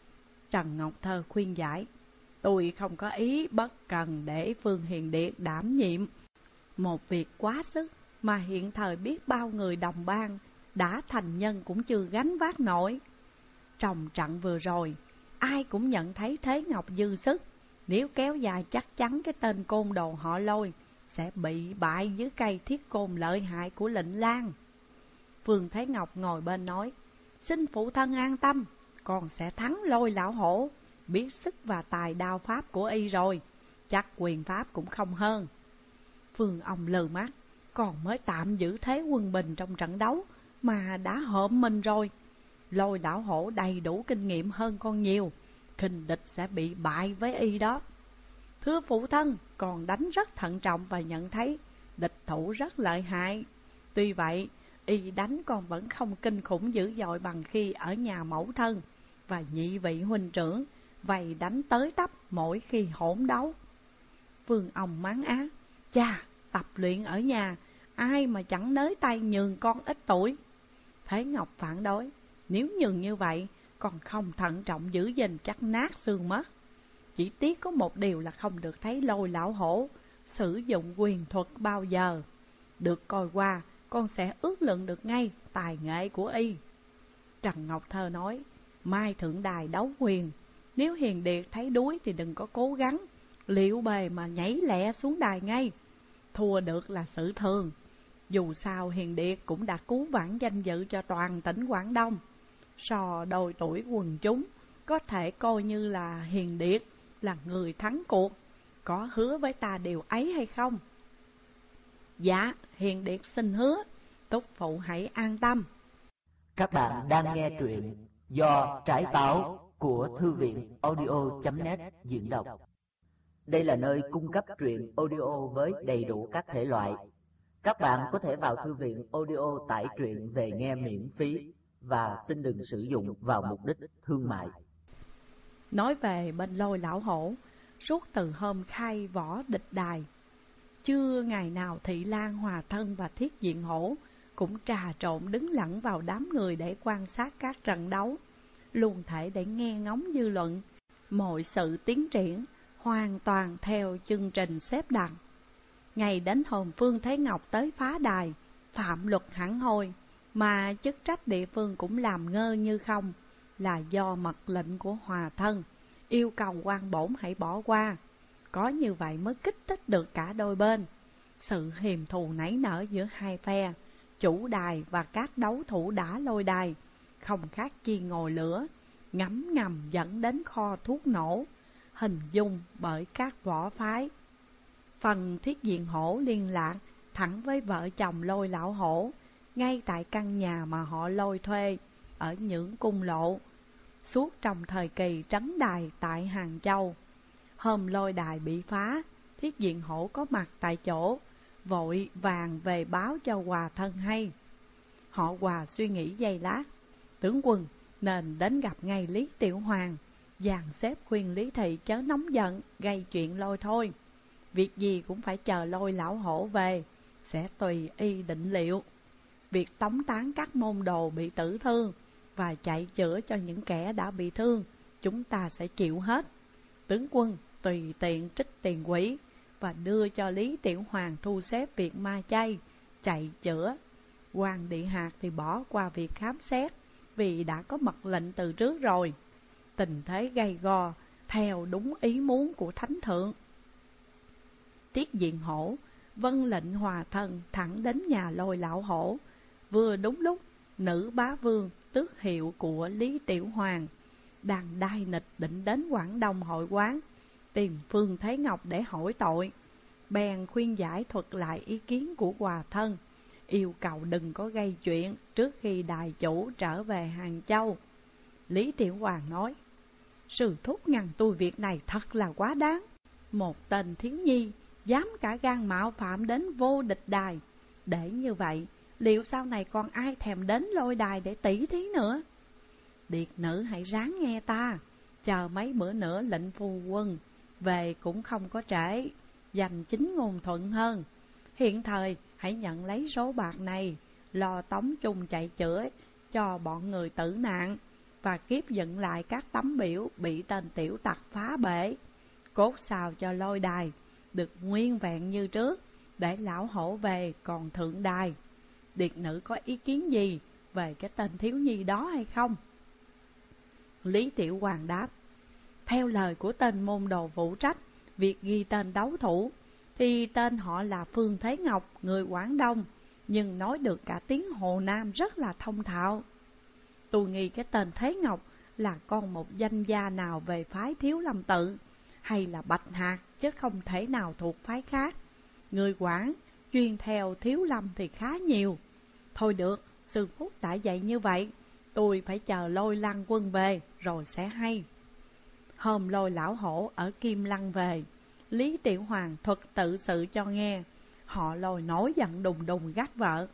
Trần Ngọc Thơ khuyên giải, tôi không có ý bất cần để Phương Hiền Điệt đảm nhiệm một việc quá sức mà hiện thời biết bao người đồng bang đã thành nhân cũng chưa gánh vác nổi. Trong trận vừa rồi, ai cũng nhận thấy Thế Ngọc dư sức, nếu kéo dài chắc chắn cái tên côn đồ họ Lôi sẽ bị bại dưới cây thiết côn lợi hại của Lệnh Lang. Phương Thế Ngọc ngồi bên nói, xin phụ thân an tâm, con sẽ thắng Lôi lão hổ. Biết sức và tài đao pháp của y rồi, chắc quyền pháp cũng không hơn. Phương ông lừ mắt, còn mới tạm giữ thế quân bình trong trận đấu mà đã hợm mình rồi. Lôi lão hổ đầy đủ kinh nghiệm hơn con nhiều, khinh địch sẽ bị bại với y đó. Thưa phụ thân, còn đánh rất thận trọng và nhận thấy địch thủ rất lợi hại. Tuy vậy, y đánh con vẫn không kinh khủng dữ dội bằng khi ở nhà mẫu thân và nhị vị huynh trưởng vậy đánh tới tấp mỗi khi hỗn đấu. Phương ông mắng á, cha, tập luyện ở nhà, ai mà chẳng nới tay nhường con ít tuổi. Thế Ngọc phản đối, nếu nhường như vậy, còn không thận trọng giữ gìn chắc nát xương mất. Chỉ tiếc có một điều là không được thấy Lôi lão hổ sử dụng quyền thuật bao giờ. Được coi qua, con sẽ ước lượng được ngay tài nghệ của y. Trần Ngọc Thơ nói, mai thượng đài đấu quyền, nếu Hiền Điệt thấy đuối thì đừng có cố gắng liệu bề mà nhảy lẹ xuống đài ngay. Thua được là sự thường. Dù sao Hiền Điệt cũng đã cứu vãn danh dự cho toàn tỉnh Quảng Đông. So đôi tuổi quần chúng, có thể coi như là Hiền Điệt là người thắng cuộc. Có hứa với ta điều ấy hay không? Dạ, Hiền Điệt xin hứa. Túc phụ hãy an tâm. Các bạn đang nghe truyện do Trái Táo của Thư viện audio chấm net diễn đọc. Đây là nơi cung cấp truyện audio với đầy đủ các thể loại. Các bạn có thể vào thư viện audio tải truyện về nghe miễn phí và xin đừng sử dụng vào mục đích thương mại. Nói về bên Lôi lão hổ, suốt từ hôm khai võ địch đài, chưa ngày nào Thị Lan, Hòa Thân và Thiết Diện Hổ cũng trà trộn đứng lẫn vào đám người để quan sát các trận đấu, luôn thể để nghe ngóng dư luận. Mọi sự tiến triển hoàn toàn theo chương trình xếp đặt. Ngày đến hôm Phương Thế Ngọc tới phá đài, phạm luật hẳn hoi, mà chức trách địa phương cũng làm ngơ như không, là do mật lệnh của Hòa Thân, yêu cầu quan bổn hãy bỏ qua. Có như vậy mới kích thích được cả đôi bên. Sự hiềm thù nảy nở giữa hai phe, chủ đài và các đấu thủ đã lôi đài, không khác chi ngồi lửa, ngấm ngầm dẫn đến kho thuốc nổ, hình dung bởi các võ phái. Phần Thiết Diện Hổ liên lạc thẳng với vợ chồng Lôi lão hổ, ngay tại căn nhà mà họ Lôi thuê ở Nhưỡng Cung Lộ, suốt trong thời kỳ trấn đài tại Hàng Châu. Hôm lôi đài bị phá, Thiết Diện Hổ có mặt tại chỗ, vội vàng về báo cho Hòa Thân hay. Họ Hòa suy nghĩ giây lát, tướng quân nên đến gặp ngay Lý Tiểu Hoàng, dàn xếp khuyên Lý Thị chớ nóng giận gây chuyện Lôi thôi. Việc gì cũng phải chờ Lôi lão hổ về, sẽ tùy y định liệu. Việc tống tán các môn đồ bị tử thương và chạy chữa cho những kẻ đã bị thương chúng ta sẽ chịu hết. Tướng quân tùy tiện trích tiền quỹ và đưa cho Lý Tiểu Hoàng thu xếp việc ma chay, chạy chữa. Hoàng Điện Hạt thì bỏ qua việc khám xét vì đã có mật lệnh từ trước rồi. Tình thế gay go theo đúng ý muốn của Thánh Thượng. Tiết Diện Hổ vâng lệnh hòa thân thẳng đến nhà Lôi Lão Hổ. Vừa đúng lúc nữ bá vương tước hiệu của Lý Tiểu Hoàng đang đai nịch định đến Quảng Đông hội quán tìm Phương Thế Ngọc để hỏi tội. Bèn khuyên giải thuật lại ý kiến của hòa thân, yêu cầu đừng có gây chuyện trước khi đài chủ trở về Hàng Châu. Lý Tiểu Hoàng nói: sư thúc ngăn tôi việc này thật là quá đáng. Một tên thiếu nhi dám cả gan mạo phạm đến vô địch đài, để như vậy liệu sau này còn ai thèm đến Lôi đài để tỷ thí nữa? Điệt nữ hãy ráng nghe ta, chờ mấy bữa nữa lệnh phu quân về cũng không có trễ, dành chính ngôn thuận hơn. Hiện thời hãy nhận lấy số bạc này, lo tống chung chạy chữa cho bọn người tử nạn, và kiếp dựng lại các tấm biểu bị tên tiểu tặc phá bể, cốt sao cho Lôi đài được nguyên vẹn như trước, để Lão Hổ về còn thượng đài. Điệt nữ có ý kiến gì về cái tên thiếu nhi đó hay không? Lý Tiểu Hoàng đáp: theo lời của tên môn đồ phụ trách việc ghi tên đấu thủ, thì tên họ là Phương Thế Ngọc, người Quảng Đông, nhưng nói được cả tiếng Hồ Nam rất là thông thạo. Tôi nghi cái tên Thế Ngọc là con một danh gia nào về phái Thiếu Lâm Tự hay là Bạch Hạc, chứ không thể nào thuộc phái khác. Người Quảng chuyên theo Thiếu Lâm thì khá nhiều. Thôi được, sư thúc đã dạy như vậy, tôi phải chờ Lôi Lăng Quân về rồi sẽ hay. Hôm Lôi Lão Hổ ở Kim Lăng về, Lý Tiểu Hoàng thuật tự sự cho nghe. Họ Lôi nổi giận đùng đùng gắt vợ: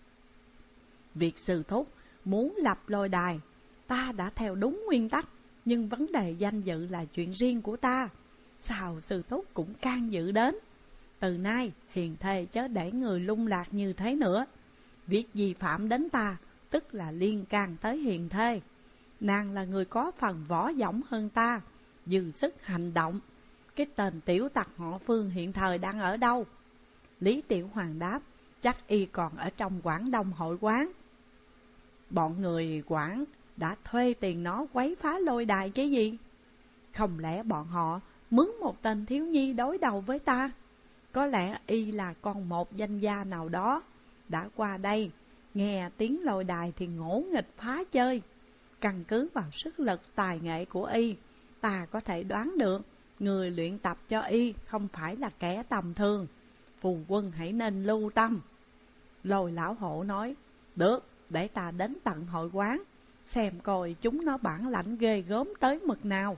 việc sư thúc muốn lập Lôi đài, ta đã theo đúng nguyên tắc, nhưng vấn đề danh dự là chuyện riêng của ta, sao sư thúc cũng can dự đến? Từ nay hiền thê chớ để người lung lạc như thế nữa. Việc gì phạm đến ta, tức là liên can tới hiền thê. Nàng là người có phần võ dõng hơn ta, dư sức hành động. Cái tên tiểu tặc họ Phương hiện thời đang ở đâu? Lý Tiểu Hoàng đáp: chắc y còn ở trong Quảng Đông hội quán. Bọn người Quảng đã thuê tiền nó quấy phá Lôi đài chứ gì? Không lẽ bọn họ mướn một tên thiếu nhi đối đầu với ta? Có lẽ y là con một danh gia nào đó đã qua đây, nghe tiếng Lôi đài thì ngỗ nghịch phá chơi. Căn cứ vào sức lực tài nghệ của y, ta có thể đoán được người luyện tập cho y không phải là kẻ tầm thường. Phù quân hãy nên lưu tâm. Lôi Lão Hổ nói: được, để ta đến tận hội quán, xem coi chúng nó bản lãnh ghê gớm tới mực nào.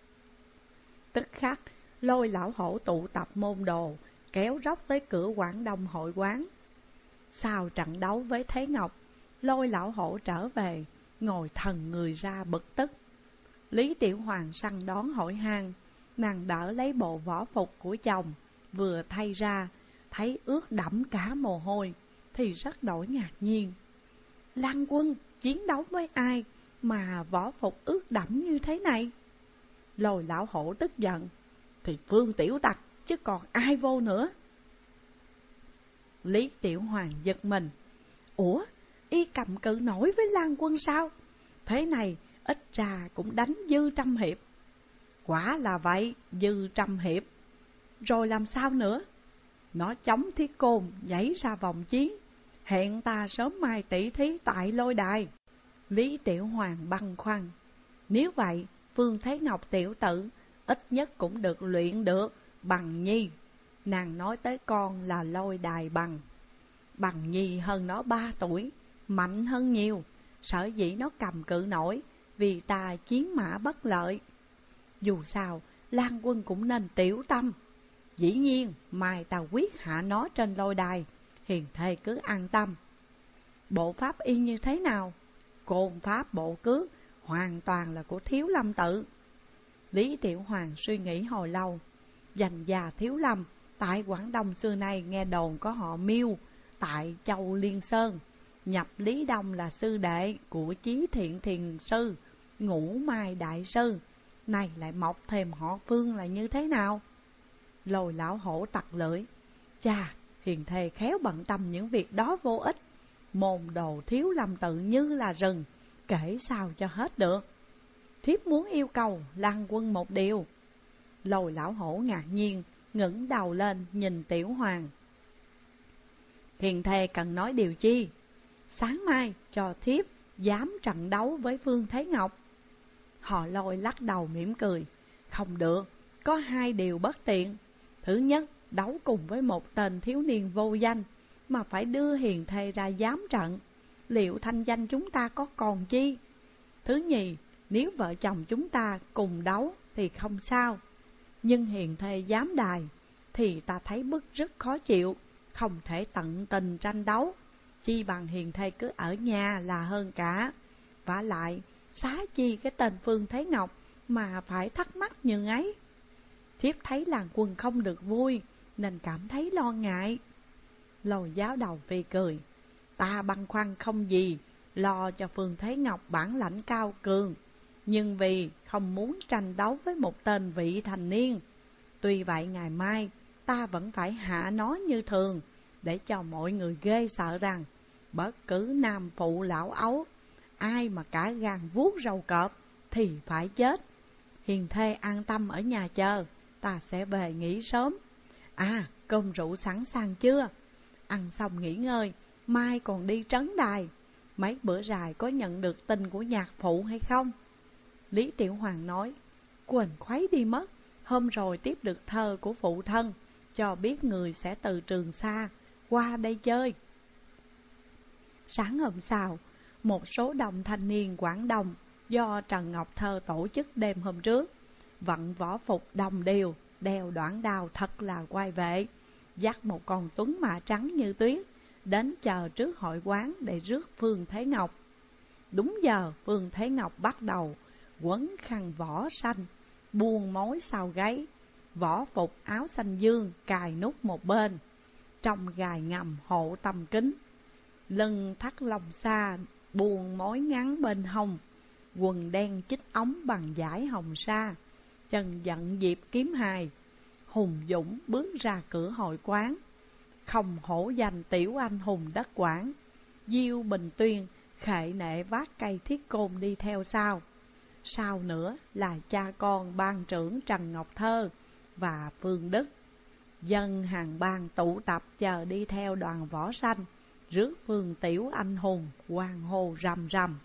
Tức khắc Lôi Lão Hổ tụ tập môn đồ, kéo róc tới cửa Quảng Đông hội quán. Sau trận đấu với Thế Ngọc, Lôi Lão Hổ trở về, ngồi thần người ra bực tức. Lý Tiểu Hoàng săn đón hỏi han, nàng đỡ lấy bộ võ phục của chồng, vừa thay ra, thấy ướt đẫm cả mồ hôi, thì rất đổi ngạc nhiên. Lăng quân chiến đấu với ai mà võ phục ướt đẫm như thế này? Lôi Lão Hổ tức giận: thì Phương tiểu tặc, chứ còn ai vô nữa. Lý Tiểu Hoàng giật mình: ủa, y cầm cự nổi với Lan quân sao? Thế này ít ra cũng đánh dư trăm hiệp. Quả là vậy, dư trăm hiệp. Rồi làm sao nữa? Nó chống thiết côn nhảy ra vòng chiến, hẹn ta sớm mai tỷ thí tại Lôi đài. Lý Tiểu Hoàng băn khoăn: nếu vậy, Phương Thế Ngọc tiểu tử ít nhất cũng được luyện được Bằng Nhi. Nàng nói tới con là Lôi đài Bằng. Bằng Nhi hơn nó ba tuổi, mạnh hơn nhiều. Sở dĩ nó cầm cự nổi vì ta chiến mã bất lợi. Dù sao, Lan quân cũng nên tiểu tâm. Dĩ nhiên, mai ta quyết hạ nó trên Lôi đài, hiền thê cứ an tâm. Bộ pháp y như thế nào? Côn pháp bộ cước hoàn toàn là của Thiếu Lâm Tự. Lý Tiểu Hoàng suy nghĩ hồi lâu. Danh gia Thiếu Lâm tại Quảng Đông xưa nay nghe đồn có họ Miêu tại Châu Liên Sơn, nhập Lý Đông là sư đệ của Chí Thiện Thiền Sư, Ngũ Mai Đại Sư, này lại mọc thêm họ Phương là như thế nào? Lôi lão hổ tặc lưỡi. Chà, hiền thê khéo bận tâm những việc đó vô ích. Môn đồ thiếu lâm tự như là rừng, kể sao cho hết được. Thiếp muốn yêu cầu Lan Quân một điều. Lôi lão hổ ngạc nhiên, ngẩng đầu lên nhìn Tiểu Hoàng. Hiền thê cần nói điều chi? Sáng mai cho thiếp dám trận đấu với Phương Thế Ngọc. Họ Lôi lắc đầu mỉm cười. Không được, có hai điều bất tiện. Thứ nhất, đấu cùng với một tên thiếu niên vô danh, mà phải đưa hiền thê ra giám trận. Liệu thanh danh chúng ta có còn chi? Thứ nhì, nếu vợ chồng chúng ta cùng đấu thì không sao, nhưng hiền thê giám đài thì ta thấy bức rất khó chịu, không thể tận tình tranh đấu. Chi bằng hiền thê cứ ở nhà là hơn cả. Vả lại, xá chi cái tên Phương Thế Ngọc mà phải thắc mắc như ấy. Thiếp thấy làng Quân không được vui, nên cảm thấy lo ngại. Lôi giáo đầu phi cười. Ta băn khoăn không gì, lo cho Phương Thế Ngọc bản lãnh cao cường, nhưng vì không muốn tranh đấu với một tên vị thành niên. Tuy vậy ngày mai ta vẫn phải hạ nó như thường, để cho mọi người ghê sợ rằng bất cứ nam phụ lão ấu, ai mà cả gan vuốt râu cọp thì phải chết. Hiền thê an tâm ở nhà chờ, ta sẽ về nghỉ sớm. À, cơm rượu sẵn sàng chưa? Ăn xong nghỉ ngơi, mai còn đi trấn đài. Mấy bữa dài có nhận được tin của nhạc phụ hay không? Lý Tiểu Hoàng nói, quên khuấy đi mất. Hôm rồi tiếp được thơ của phụ thân, cho biết người sẽ từ Trường Sa qua đây chơi. Sáng hôm sau, một số đồng thanh niên Quảng Đông do Trần Ngọc Thơ tổ chức đêm hôm trước, vận võ phục đồng đều, đeo đoạn đao thật là quai vệ, dắt một con tuấn mã trắng như tuyết đến chờ trước hội quán để rước Phương Thế Ngọc. Đúng giờ Phương Thế Ngọc bắt đầu quấn khăn vỏ xanh, buông mối sau gáy, võ phục áo xanh dương cài nút một bên, trong gài ngầm hộ tầm kính, lưng thắt lông xa buông mối ngắn bên hông, quần đen chích ống bằng vải hồng sa, chân dặn diệp kiếm hài, hùng dũng bước ra cửa hội quán. Không hổ danh tiểu anh hùng đất Quảng, Diêu Bình Tuyên khệ nệ vác cây thiết côn đi theo sau. Sau nữa là cha con ban trưởng Trần Ngọc Thơ và Phương Đức. Dân hàng bang tụ tập chờ đi theo đoàn võ xanh, rước Phương tiểu anh hùng hoan hô rầm rầm.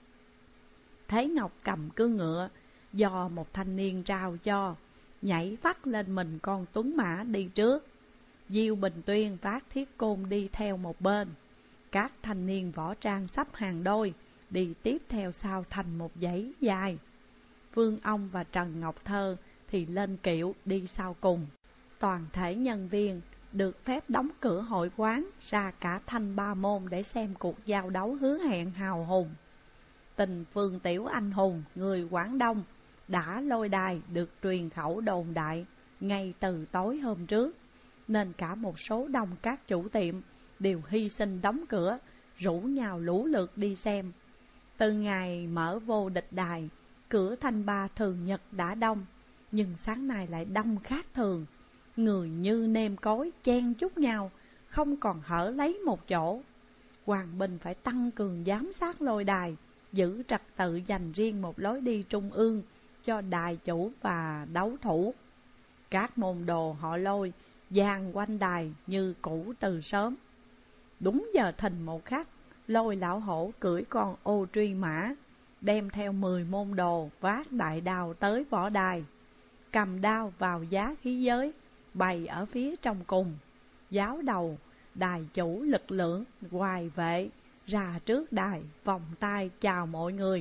Thế Ngọc cầm cương ngựa do một thanh niên trao cho, nhảy vắt lên mình con tuấn mã đi trước. Diêu Bình Tuyên vác thiết côn đi theo một bên. Các thanh niên võ trang sắp hàng đôi đi tiếp theo sau thành một dãy dài. Phương Ông và Trần Ngọc Thơ thì lên kiệu đi sau cùng. Toàn thể nhân viên được phép đóng cửa hội quán ra cả thanh ba môn để xem cuộc giao đấu hứa hẹn hào hùng. Tình Phương tiểu anh hùng người Quảng Đông đã lôi đài được truyền khẩu đồn đại ngay từ tối hôm trước, nên cả một số đông các chủ tiệm đều hy sinh đóng cửa, rủ nhau lũ lượt đi xem. Từ ngày mở vô địch đài, cửa thanh ba thường nhật đã đông, nhưng sáng nay lại đông khác thường. Người như nêm cối chen chúc nhau, không còn hở lấy một chỗ. Hoàng binh phải tăng cường giám sát lôi đài, giữ trật tự dành riêng một lối đi trung ương cho đài chủ và đấu thủ. Các môn đồ họ Lôi dàn quanh đài như cũ từ sớm. Đúng giờ thìn một khắc, Lôi lão hổ cưỡi con ô truy mã, đem theo mười môn đồ vác đại đao tới võ đài, cầm đao vào giá khí giới, bày ở phía trong cùng. Giáo đầu đài chủ lực lượng hoài vệ ra trước đài, vòng tay chào mọi người.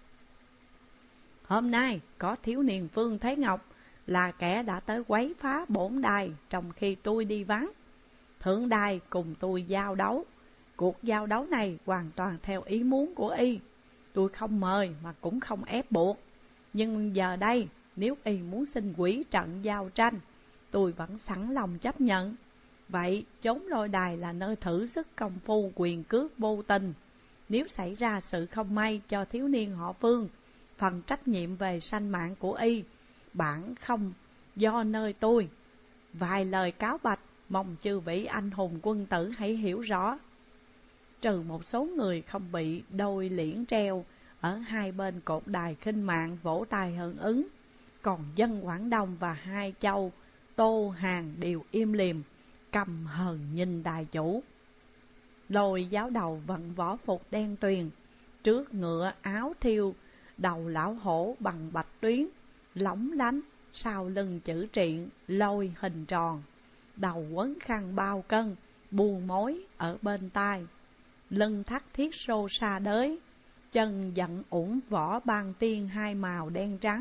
Hôm nay có thiếu niên Phương Thế Ngọc là kẻ đã tới quấy phá bổn đài trong khi tôi đi vắng. Thượng đài cùng tôi giao đấu. Cuộc giao đấu này hoàn toàn theo ý muốn của y. Tôi không mời mà cũng không ép buộc. Nhưng giờ đây, nếu y muốn xin quỷ trận giao tranh, tôi vẫn sẵn lòng chấp nhận. Vậy chốn lôi đài là nơi thử sức công phu quyền cước vô tình. Nếu xảy ra sự không may cho thiếu niên họ Phương, phần trách nhiệm về sanh mạng của y, bản không do nơi tôi. Vài lời cáo bạch, mong chư vị anh hùng quân tử hãy hiểu rõ. Trừ một số người không bị đôi liễn treo ở hai bên cột đài khinh mạng vỗ tay hưởng ứng, còn dân Quảng Đông và hai châu Tô Hàn đều im lìm, căm hờn nhìn đài chủ. Lôi giáo đầu vận võ phục đen tuyền, trước ngựa áo thiêu đầu lão hổ bằng bạch tuyến, lóng lánh, sau lưng chữ triện lôi hình tròn, đầu quấn khăn bao cân, buông mối ở bên tai, lưng thắt thiết xô sa đới, chân dặn ủng vỏ ban tiên hai màu đen trắng,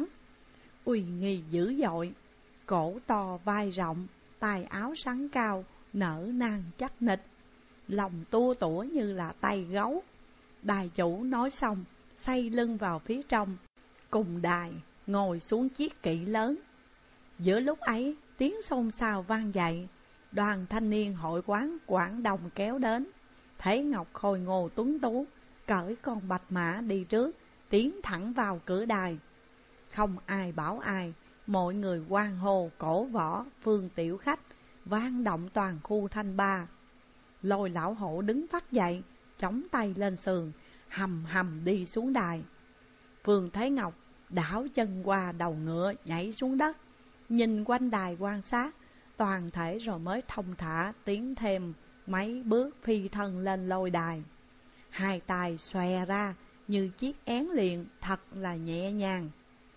uy nghi dữ dội, cổ to vai rộng, tài áo sắn cao, nở nang chắc nịch, lòng tua tủa như là tay gấu. Đài chủ nói xong, xoay lưng vào phía trong, cùng đài ngồi xuống chiếc kỵ lớn. Giữa lúc ấy, tiếng xôn xao vang dậy, đoàn thanh niên hội quán Quảng Đông kéo đến. Thấy Ngọc khôi ngô tuấn tú, cởi con bạch mã đi trước, tiến thẳng vào cửa đài. Không ai bảo ai, mọi người hoan hô cổ võ phương tiểu khách, vang động toàn khu Thanh Ba. Lôi lão hổ đứng phắt dậy, chống tay lên sườn, hầm hầm đi xuống đài. Phương Thế Ngọc đảo chân qua đầu ngựa nhảy xuống đất, nhìn quanh đài quan sát toàn thể rồi mới thông thả tiến thêm mấy bước phi thân lên lôi đài. Hai tay xòe ra như chiếc én liền, thật là nhẹ nhàng.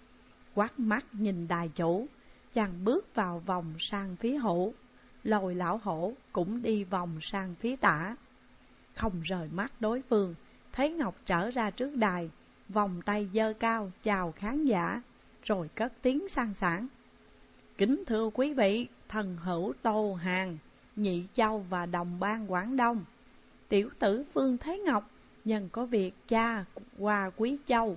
Quát mắt nhìn đài chủ, chàng bước vào vòng sang phía hữu, lôi lão hổ cũng đi vòng sang phía tả. Không rời mắt đối phương, thấy Ngọc trở ra trước đài, vòng tay giơ cao chào khán giả, rồi cất tiếng sang sảng: Kính thưa quý vị, thần hữu Tô Hàn, Nhị Châu và đồng bang Quảng Đông, tiểu tử Phương Thế Ngọc nhân có việc cha qua Quý Châu.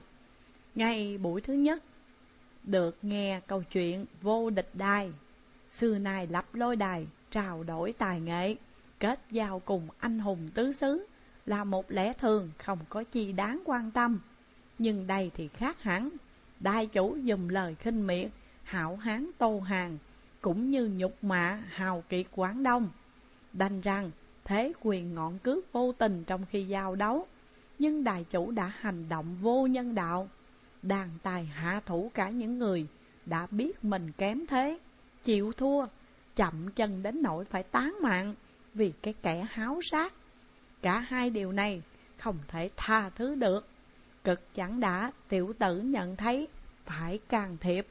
Ngay buổi thứ nhất, được nghe câu chuyện vô địch đài, xưa nay lập lôi đài, trao đổi tài nghệ, kết giao cùng anh hùng tứ xứ là một lẽ thường, không có chi đáng quan tâm. Nhưng đây thì khác hẳn, đài chủ dùng lời khinh miệt hảo hán Tô Hàn, cũng như nhục mạ hào kiệt Quảng Đông, đành rằng thế quyền ngọn cước vô tình trong khi giao đấu. Nhưng đài chủ đã hành động vô nhân đạo, đàn tài hạ thủ cả những người đã biết mình kém thế, chịu thua, chậm chân đến nỗi phải tán mạng vì cái kẻ háo sát. Cả hai điều này không thể tha thứ được. Cực chẳng đã tiểu tử nhận thấy phải can thiệp.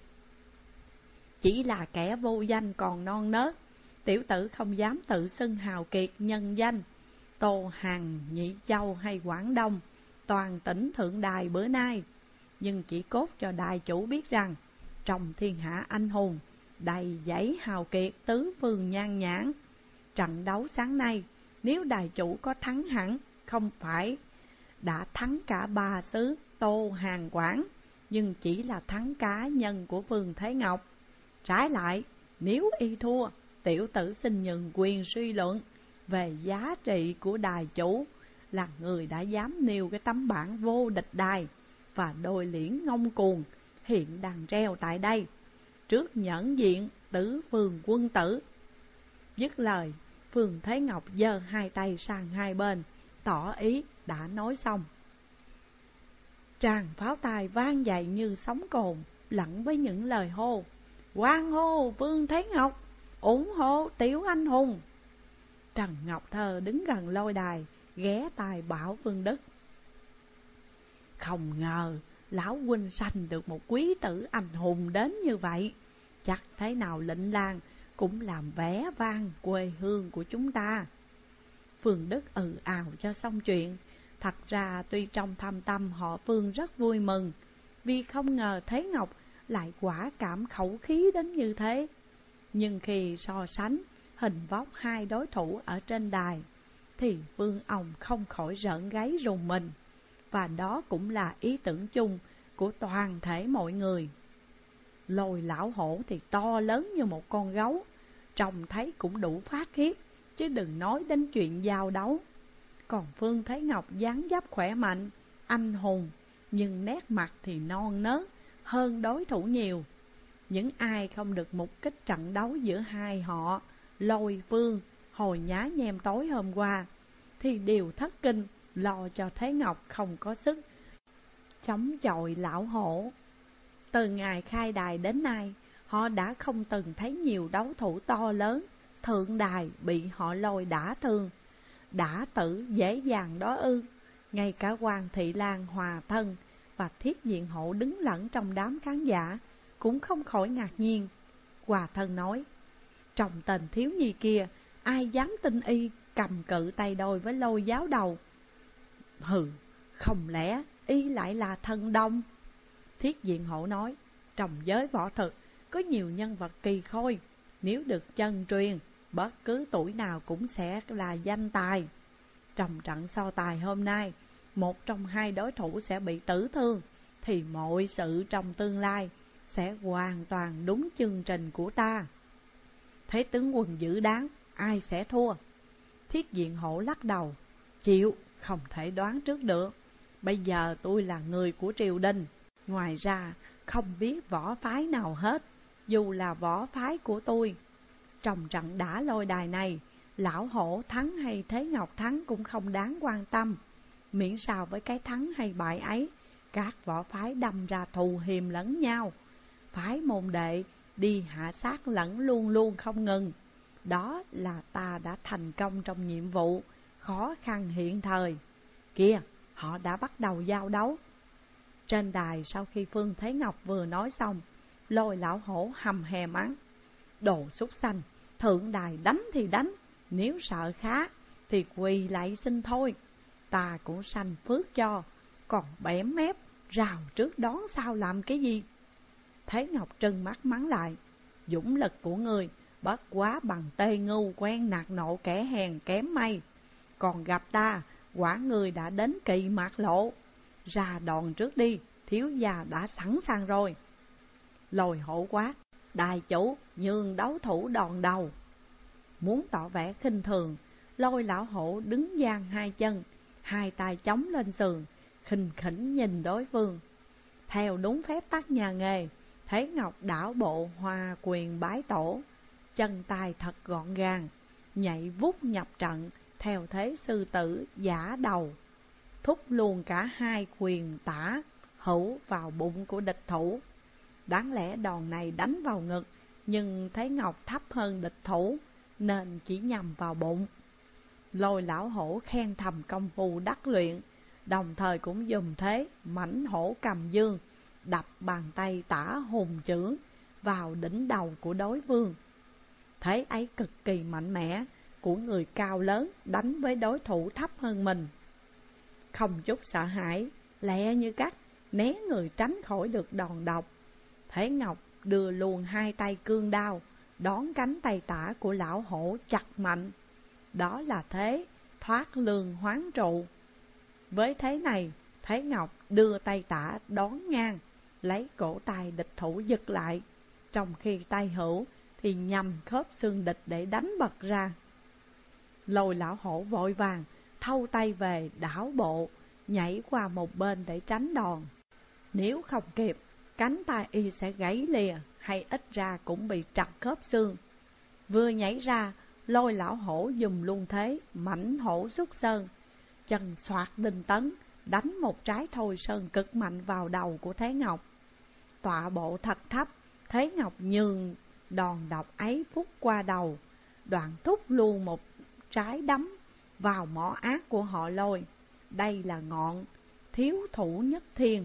Chỉ là kẻ vô danh còn non nớt, tiểu tử không dám tự xưng hào kiệt nhân danh. Tô Hàn, Nhị Châu hay Quảng Đông, toàn tỉnh thượng đài bữa nay, nhưng chỉ cốt cho đài chủ biết rằng trong thiên hạ anh hùng đầy dãy hào kiệt tứ phương nhan nhãn. Trận đấu sáng nay, nếu đài chủ có thắng hẳn, không phải đã thắng cả ba xứ Tô Hàn Quảng, nhưng chỉ là thắng cá nhân của Phương Thế Ngọc. Trái lại, nếu y thua, tiểu tử xin nhường quyền suy luận về giá trị của đài chủ, là người đã dám nêu cái tấm bảng vô địch đài và đôi liễn ngông cuồng hiện đang treo tại đây, trước nhẫn diện tứ phương quân tử. Dứt lời, Phương Thế Ngọc giơ hai tay sang hai bên, tỏ ý đã nói xong. Tràng pháo tài vang dậy như sóng cồn, lẫn với những lời hô: hoan hô Phương Thế Ngọc, ủng hộ tiểu anh hùng. Trần Ngọc Thơ đứng gần lôi đài, ghé tai bảo Phương Đức: không ngờ lão huynh sanh được một quý tử anh hùng đến như vậy, chắc thế nào lệnh làng cũng làm vẻ vang quê hương của chúng ta. Phương Đức ừ ào cho xong chuyện. Thật ra tuy trong thâm tâm họ Phương rất vui mừng, vì không ngờ Thế Ngọc lại quả cảm khẩu khí đến như thế. Nhưng khi so sánh hình vóc hai đối thủ ở trên đài, thì Phương ông không khỏi rợn gáy rùng mình. Và đó cũng là ý tưởng chung của toàn thể mọi người. Lôi lão hổ thì to lớn như một con gấu, trông thấy cũng đủ phát khiếp, chứ đừng nói đến chuyện giao đấu. Còn Phương Thế Ngọc dáng dấp khỏe mạnh, anh hùng, nhưng nét mặt thì non nớt hơn đối thủ nhiều. Những ai không được mục kích trận đấu giữa hai họ Lôi Vương hồi nhá nhem tối hôm qua thì đều thất kinh, lo cho Thế Ngọc không có sức chống chọi lão hổ. Từ ngày khai đài đến nay, họ đã không từng thấy nhiều đấu thủ to lớn thượng đài bị họ Lôi đả thương, đả tử dễ dàng đó ư? Ngay cả Hoàng Thị Lan Hòa Thân và Thiết Diện Hổ đứng lẫn trong đám khán giả cũng không khỏi ngạc nhiên. Hòa Thân nói, trong tình thiếu nhi kia, ai dám tin y cầm cự tay đôi với Lôi giáo đầu? Hừ, không lẽ y lại là thần đông? Thiết Diện Hổ nói, trong giới võ thực có nhiều nhân vật kỳ khôi, nếu được chân truyền, bất cứ tuổi nào cũng sẽ là danh tài. Trong trận so tài hôm nay, một trong hai đối thủ sẽ bị tử thương, thì mọi sự trong tương lai sẽ hoàn toàn đúng chương trình của ta. Thế tướng quân dự đoán ai sẽ thua? Thiết Diện Hổ lắc đầu, chịu, không thể đoán trước được. Bây giờ tôi là người của triều đình, ngoài ra không biết võ phái nào hết, dù là võ phái của tôi. Trong trận đả Lôi đài này, lão hổ thắng hay Thế Ngọc thắng cũng không đáng quan tâm. Miễn sao với cái thắng hay bại ấy, các võ phái đâm ra thù hiềm lẫn nhau, phái môn đệ đi hạ sát lẫn luôn luôn không ngừng. Đó là ta đã thành công trong nhiệm vụ khó khăn hiện thời. Kìa, họ đã bắt đầu giao đấu. Trên đài sau khi Phương Thế Ngọc vừa nói xong, Lôi lão hổ hầm hè mắng, đồ súc sanh, thượng đài đánh thì đánh, nếu sợ khá thì quỳ lại xin thôi. Ta cũng sanh phước cho, còn bẻm mép rào trước đón sau làm cái gì? Thế Ngọc trừng mắt mắng lại, dũng lực của người bất quá bằng tê ngu quen nạt nộ kẻ hèn kém may. Còn gặp ta, quả người đã đến kỳ mạc lộ. Ra đòn trước đi, thiếu gia đã sẵn sàng rồi. Lôi hổ quát, đại chủ nhường đấu thủ đòn đầu. Muốn tỏ vẻ khinh thường, Lôi lão hổ đứng dang hai chân, hai tay chống lên sườn, khinh khỉnh nhìn đối phương. Theo đúng phép tắc nhà nghề, Thế Ngọc đảo bộ hoa quyền bái tổ, chân tay thật gọn gàng, nhảy vút nhập trận theo thế sư tử giả đầu, thúc luôn cả hai quyền tả hữu vào bụng của địch thủ. Đáng lẽ đòn này đánh vào ngực, nhưng Thế Ngọc thấp hơn địch thủ nên chỉ nhằm vào bụng. Lôi lão hổ khen thầm công phu đắc luyện, đồng thời cũng dùng thế mãnh hổ cầm dương đập bàn tay tả hùng chưởng vào đỉnh đầu của đối phương. Thế ấy cực kỳ mạnh mẽ của người cao lớn đánh với đối thủ thấp hơn mình. Không chút sợ hãi, lẹ như cắt, né người tránh khỏi được đòn độc. Thế Ngọc đưa luồn hai tay cương đao, đón cánh tay tả của lão hổ chặt mạnh. Đó là thế thoát lương hoán trụ. Với thế này, Thế Ngọc đưa tay tả đón ngang, lấy cổ tay địch thủ giật lại, trong khi tay hữu thì nhằm khớp xương địch để đánh bật ra. Lôi lão hổ vội vàng thâu tay về đảo bộ, nhảy qua một bên để tránh đòn. Nếu không kịp, cánh tay y sẽ gãy lìa, hay ít ra cũng bị trật khớp xương. Vừa nhảy ra, Lôi lão hổ dùng luôn thế mãnh hổ xuất sơn, chân xoạt đinh tấn, đánh một trái thôi sơn cực mạnh vào đầu của Thế Ngọc. Tọa bộ thật thấp, Thế Ngọc nhường đòn độc ấy phút qua đầu, đoạn thúc luôn một trái đấm vào mỏ ác của họ Lôi. Đây là ngọn thiếu thủ nhất thiên.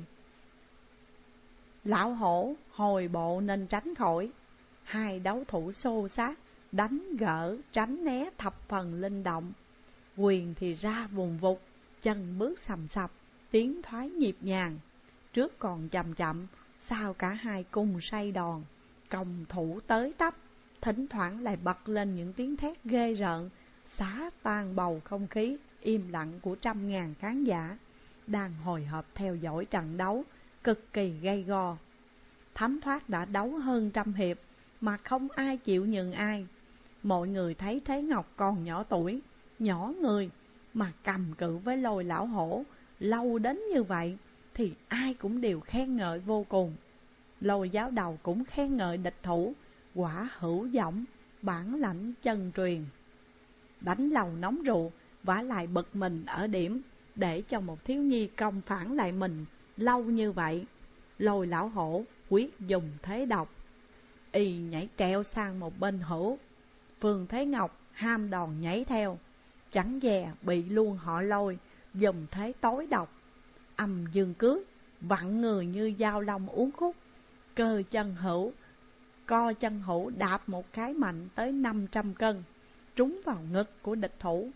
Lão hổ hồi bộ nên tránh khỏi. Hai đấu thủ xô xát, đánh gỡ tránh né thập phần linh động. Quyền thì ra vùng vụt, chân bước sầm sập, tiến thoái nhịp nhàng. Trước còn chậm chậm, sau cả hai cùng say đòn. Công thủ tới tấp, thỉnh thoảng lại bật lên những tiếng thét ghê rợn, xá tan bầu không khí im lặng của trăm ngàn khán giả đang hồi hộp theo dõi trận đấu cực kỳ gay go. Thấm thoát đã đấu hơn trăm hiệp mà không ai chịu nhường ai. Mọi người thấy Thế Ngọc còn nhỏ tuổi, nhỏ người mà cầm cự với Lôi lão hổ lâu đến như vậy thì ai cũng đều khen ngợi vô cùng. Lôi giáo đầu cũng khen ngợi địch thủ quả hữu giọng, bản lãnh chân truyền. Đánh lầu nóng rượu, vả lại bực mình ở điểm để cho một thiếu nhi công phản lại mình lâu như vậy. Lôi lão hổ quyết dùng thế độc, y nhảy treo sang một bên hữu. Phương Thế Ngọc ham đòn nhảy theo, chẳng dè bị luôn họ Lôi dùng thế tối độc. Âm dương cước vặn người như dao long uốn khúc, cơ chân hữu co chân hữu đạp một cái mạnh tới năm trăm cân, trúng vào ngực của địch thủ.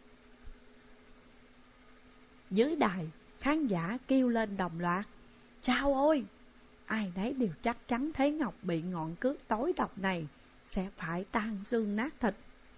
Dưới đài, khán giả kêu lên đồng loạt: Chao ôi! Ai nấy đều chắc chắn Thế Ngọc bị ngọn cước tối độc này sẽ phải tan xương nát thịt.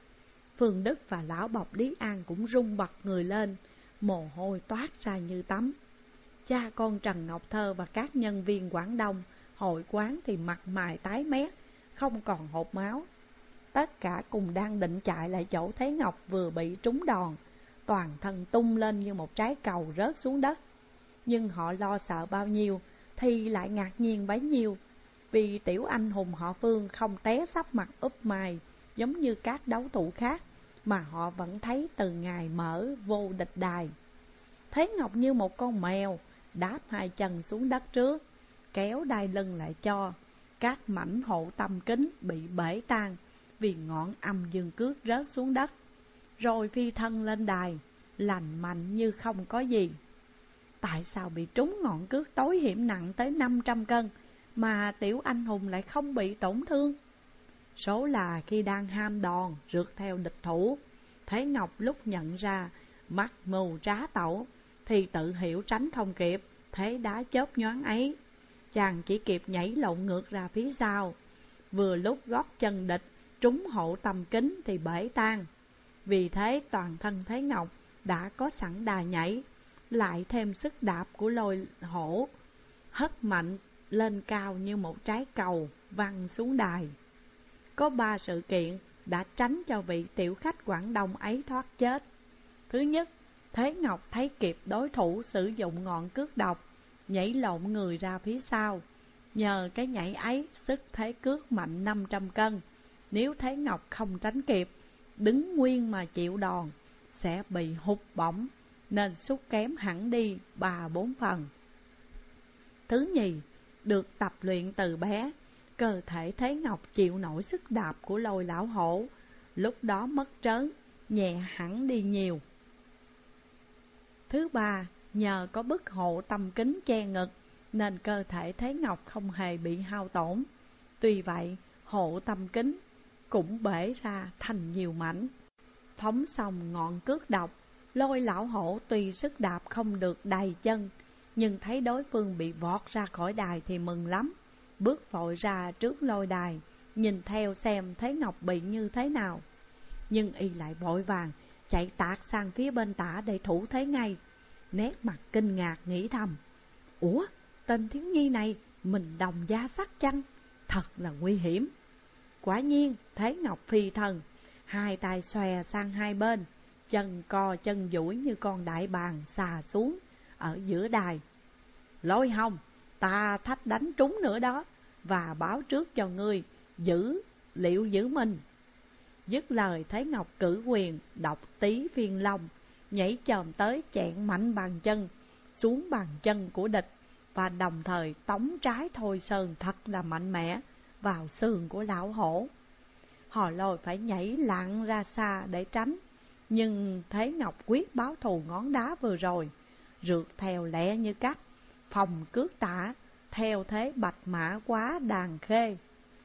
Phương Đức và lão bộc Lý An cũng run bật người lên, mồ hôi toát ra như tắm. Cha con Trần Ngọc Thơ và các nhân viên Quảng Đông hội quán thì mặt mày tái mét, không còn hột máu. Tất cả cùng đang định chạy lại chỗ Thế Ngọc vừa bị trúng đòn, toàn thân tung lên như một trái cầu rớt xuống đất. Nhưng họ lo sợ bao nhiêu thì lại ngạc nhiên bấy nhiêu, vì tiểu anh hùng họ Phương không té sắp mặt úp mày giống như các đấu thủ khác mà họ vẫn thấy từ ngày mở vô địch đài. Thế Ngọc như một con mèo đáp hai chân xuống đất trước, kéo đai lưng lại cho. Các mảnh hộ tâm kính bị bể tan vì ngọn âm dương cước rớt xuống đất, rồi phi thân lên đài, lành mạnh như không có gì. Tại sao bị trúng ngọn cước tối hiểm nặng tới năm trăm cân mà tiểu anh hùng lại không bị tổn thương? Số là khi đang ham đòn rượt theo địch thủ, Thế Ngọc lúc nhận ra mắt mù trá tẩu thì tự hiểu tránh không kịp thế đá chớp nhoáng ấy. Chàng chỉ kịp nhảy lộn ngược ra phía sau, vừa lúc gót chân địch trúng hộ tầm kính thì bể tan. Vì thế toàn thân Thế Ngọc đã có sẵn đà nhảy, lại thêm sức đạp của Lôi hổ, hất mạnh lên cao như một trái cầu văng xuống đài. Có ba sự kiện đã tránh cho vị tiểu khách Quảng Đông ấy thoát chết. Thứ nhất, Thế Ngọc thấy kịp đối thủ sử dụng ngọn cước độc, nhảy lộn người ra phía sau. Nhờ cái nhảy ấy, sức thế cước mạnh năm trăm cân. Nếu Thế Ngọc không tránh kịp, đứng nguyên mà chịu đòn, sẽ bị hụt bổng, nên sút kém hẳn đi ba bốn phần. Thứ nhì, được tập luyện từ bé, cơ thể Thế Ngọc chịu nổi sức đạp của Lôi lão hổ, lúc đó mất trớn, nhẹ hẳn đi nhiều. Thứ ba, nhờ có bức hộ tâm kính che ngực, nên cơ thể Thế Ngọc không hề bị hao tổn. Tuy vậy, hộ tâm kính cũng bể ra thành nhiều mảnh. Phóng xong ngọn cước độc, Lôi lão hổ tuy sức đạp không được đầy chân, nhưng thấy đối phương bị vọt ra khỏi đài thì mừng lắm. Bước vội ra trước lôi đài, nhìn theo xem Thế Ngọc bị như thế nào. Nhưng y lại vội vàng chạy tạt sang phía bên tả để thủ thế ngay. Nét mặt kinh ngạc nghĩ thầm: Ủa, tên thiếu nhi này mình đồng gia sắc chăng? Thật là nguy hiểm. Quả nhiên Thế Ngọc phi thần, hai tay xòe sang hai bên, chân co chân duỗi như con đại bàng xà xuống ở giữa đài. Lôi Hồng, ta thách đánh trúng nữa đó, và báo trước cho ngươi giữ liệu giữ mình. Dứt lời, Thế Ngọc cử quyền độc tí phiên long, nhảy chồm tới chẹn mạnh bàn chân xuống bàn chân của địch, và đồng thời tống trái Thôi Sơn thật là mạnh mẽ vào sườn của lão hổ. Họ Lôi phải nhảy lạng ra xa để tránh, nhưng Thế Ngọc quyết báo thù ngón đá vừa rồi, rượt theo lẹ như cắt, phòng cước tả theo thế bạch mã quá đàn khê,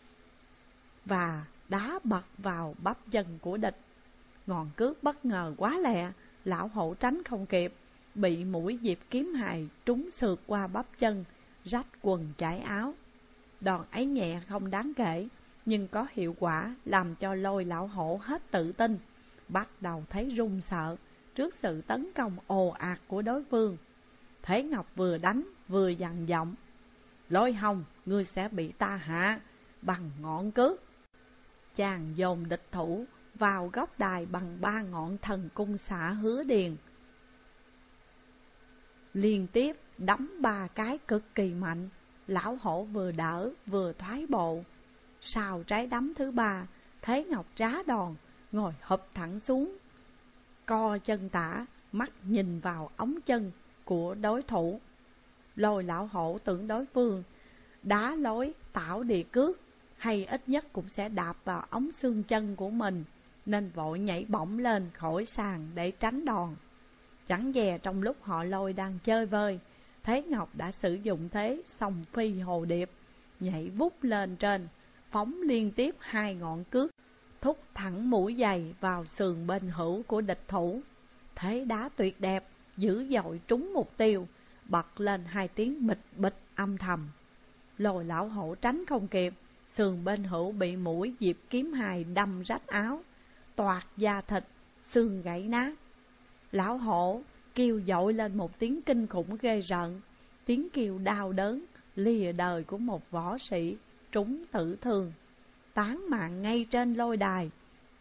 và đá bật vào bắp chân của địch. Ngọn cước bất ngờ quá lẹ, lão hổ tránh không kịp, bị mũi diệp kiếm hài trúng sượt qua bắp chân, rách quần chải áo. Đòn ấy nhẹ không đáng kể, nhưng có hiệu quả làm cho Lôi lão hổ hết tự tin, bắt đầu thấy run sợ trước sự tấn công ồ ạt của đối phương. Thế Ngọc vừa đánh vừa dằn giọng: Lôi Hồng, ngươi sẽ bị ta hạ bằng ngọn cước. Chàng dồn địch thủ vào góc đài bằng ba ngọn thần cung xạ hứa điền, liên tiếp đấm ba cái cực kỳ mạnh. Lão hổ vừa đỡ vừa thoái bộ. Sau trái đấm thứ ba, Thế Ngọc trá đòn, ngồi hụp thẳng xuống, co chân tả, mắt nhìn vào ống chân của đối thủ. Lôi lão hổ tưởng đối phương đá lối tảo địa cước, hay ít nhất cũng sẽ đạp vào ống xương chân của mình, nên vội nhảy bổng lên khỏi sàn để tránh đòn. Chẳng dè trong lúc họ Lôi đang chơi vơi, Thế Ngọc đã sử dụng thế song phi hồ điệp, nhảy vút lên trên, phóng liên tiếp hai ngọn cước, thúc thẳng mũi giày vào sườn bên hữu của địch thủ. Thế đá tuyệt đẹp, dữ dội trúng mục tiêu, bật lên hai tiếng bịch bịch âm thầm. Lôi lão hổ tránh không kịp, sườn bên hữu bị mũi diệp kiếm hài đâm rách áo, toạc da thịt, xương gãy nát. Lão hổ kêu dội lên một tiếng kinh khủng ghê rợn, tiếng kêu đau đớn lìa đời của một võ sĩ trúng tử thương, tán mạng ngay trên lôi đài.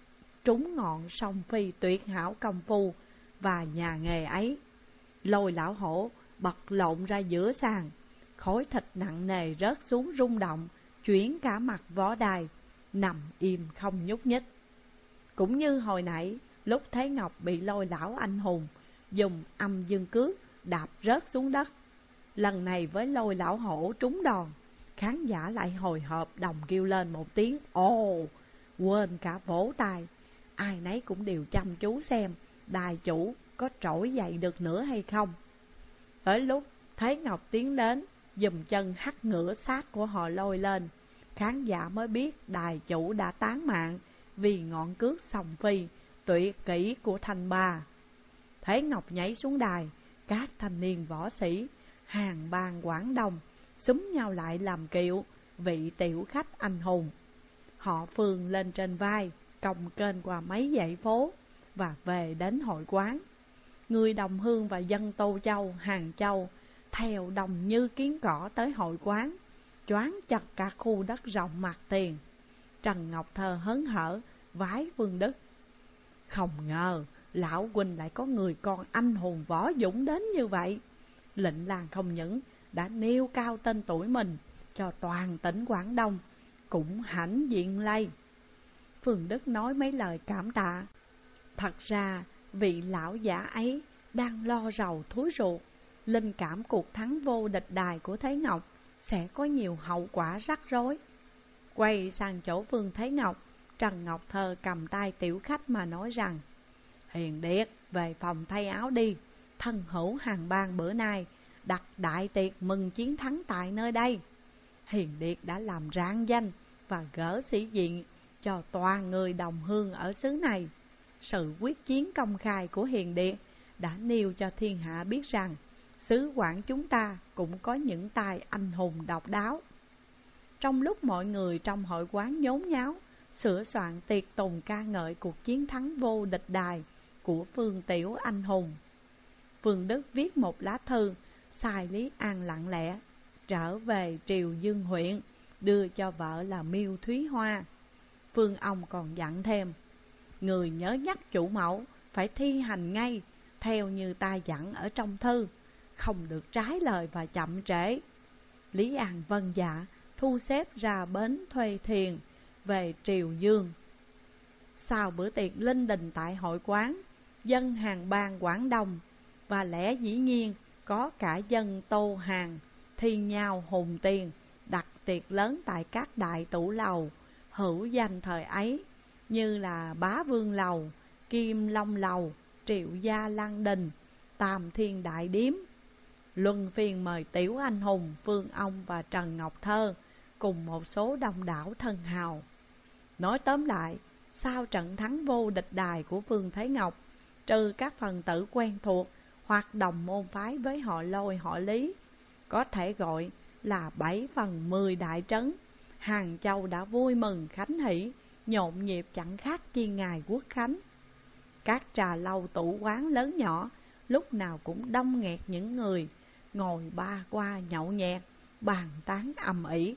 Trúng ngọn song phi tuyệt hảo công phu và nhà nghề ấy, Lôi lão hổ bật lộn ra giữa sàn, khối thịt nặng nề rớt xuống rung động, chuyển cả mặt võ đài, nằm im không nhúc nhích. Cũng như hồi nãy, lúc Thế Ngọc bị Lôi lão anh hùng dùng âm dương cước đạp rớt xuống đất, lần này với Lôi lão hổ trúng đòn, khán giả lại hồi hộp đồng kêu lên một tiếng ồ, quên cả vỗ tay. Ai nấy cũng đều chăm chú xem đài chủ có trỗi dậy được nữa hay không. Tới lúc Thế Ngọc tiến đến giùm chân hất ngửa xác của họ Lôi lên, khán giả mới biết đài chủ đã tán mạng vì ngọn cước song phi tuyệt kỹ của thanh ba. Thế Ngọc nhảy xuống đài, các thanh niên võ sĩ hàng bang Quảng Đông xúm nhau lại làm kiệu vị tiểu khách anh hùng. Họ phường lên trên vai, còng kênh qua mấy dãy phố và về đến hội quán. Người đồng hương và dân Tô Châu, Hàng Châu theo đồng như kiến cỏ tới hội quán, choáng chặt cả khu đất rộng mặt tiền. Trần Ngọc Thơ hớn hở vái Vương Đức: không ngờ lão huynh lại có người con anh hùng võ dũng đến như vậy. Lệnh làng không những đã nêu cao tên tuổi mình cho toàn tỉnh Quảng Đông, cũng hãnh diện lây. Vương Đức nói mấy lời cảm tạ. Thật ra vị lão giả ấy đang lo rầu thúi ruột, linh cảm cuộc thắng vô địch đài của Thế Ngọc sẽ có nhiều hậu quả rắc rối. Quay sang chỗ Vương Thế Ngọc, Trần Ngọc Thơ cầm tay tiểu khách mà nói rằng: Hiền Điệt, về phòng thay áo đi. Thân hữu hàng bang bữa nay đặt đại tiệc mừng chiến thắng tại nơi đây. Hiền Điệt đã làm rạng danh và gỡ sĩ diện cho toàn người đồng hương ở xứ này. Sự quyết chiến công khai của Hiền Điệt đã nêu cho thiên hạ biết rằng xứ Quảng chúng ta cũng có những tài anh hùng độc đáo. Trong lúc mọi người trong hội quán nhốn nháo sửa soạn tiệc tùng ca ngợi cuộc chiến thắng vô địch đài của Phương Tiểu anh hùng, Vương Đức viết một lá thư sai Lý An lặng lẽ trở về Triều Dương huyện, đưa cho vợ là Miêu Thúy Hoa. Vương ông còn dặn thêm: người nhớ nhắc chủ mẫu phải thi hành ngay theo như ta dặn ở trong thư, không được trái lời và chậm trễ. Lý An vâng dạ, thu xếp ra bến thuê thuyền về Triều Dương. Sau bữa tiệc linh đình tại hội quán, dân hàng bang Quảng Đông và lẽ dĩ nhiên có cả dân Tô Hàng thi nhau hùng tiền đặt tiệc lớn tại các đại tủ lầu hữu danh thời ấy, như là Bá Vương Lầu, Kim Long Lầu, Triệu Gia Lăng Đình, Tam Thiên Đại Điếm. Luân phiên mời Tiểu anh hùng Phương Ông và Trần Ngọc Thơ cùng một số đông đảo thân hào. Nói tóm lại, sau trận thắng vô địch đài của Phương Thế Ngọc, trừ các phần tử quen thuộc hoặc đồng môn phái với họ Lôi họ Lý, có thể gọi là bảy phần mười đại trấn, Hàng Châu đã vui mừng khánh hỷ, nhộn nhịp chẳng khác chi ngày quốc khánh. Các trà lâu tủ quán lớn nhỏ lúc nào cũng đông nghẹt những người ngồi ba qua nhậu nhẹt, bàn tán ầm ĩ.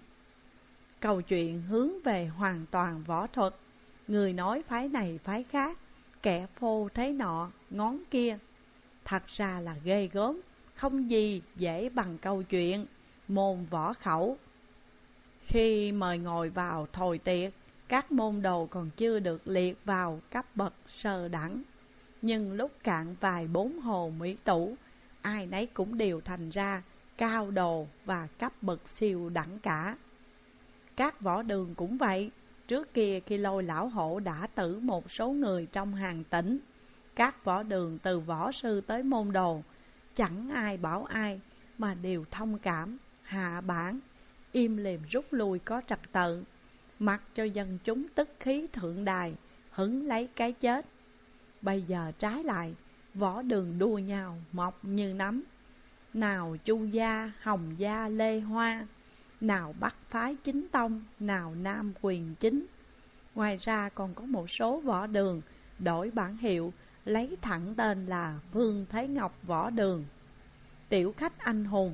Câu chuyện hướng về hoàn toàn võ thuật, người nói phái này phái khác, kẻ phô thế nọ ngón kia. Thật ra là ghê gớm, không gì dễ bằng câu chuyện môn võ khẩu. Khi mời ngồi vào thồi tiệc, các môn đồ còn chưa được liệt vào cấp bậc sơ đẳng. Nhưng lúc cạn vài bốn hồ mỹ tủ, ai nấy cũng đều thành ra cao đồ và cấp bậc siêu đẳng cả. Các võ đường cũng vậy. Trước kia khi Lôi lão hổ đã tử một số người trong hàng tỉnh, các võ đường từ võ sư tới môn đồ, chẳng ai bảo ai mà đều thông cảm, hạ bản, im lìm rút lui có trật tự, mặc cho dân chúng tức khí thượng đài, hứng lấy cái chết. Bây giờ trái lại, võ đường đua nhau mọc như nấm. Nào Chu gia, Hồng gia, Lê Hoa, nào Bắc phái chính tông, nào Nam quyền chính. Ngoài ra còn có một số võ đường đổi bản hiệu, lấy thẳng tên là Vương Thế Ngọc Võ Đường. Tiểu khách anh hùng,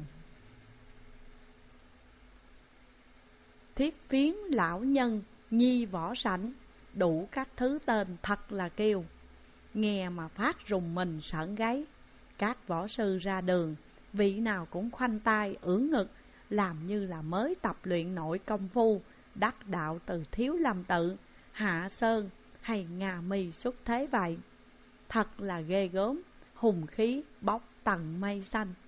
thiết phiến lão nhân, nhi võ sảnh, đủ các thứ tên thật là kêu. Nghe mà phát rùng mình sởn gáy. Các võ sư ra đường, vị nào cũng khoanh tay ưỡn ngực, làm như là mới tập luyện nội công phu, đắc đạo từ Thiếu Lâm Tự, Hạ Sơn hay Nga Mi xuất thế vậy. Thật là ghê gớm, hùng khí bốc tầng mây xanh.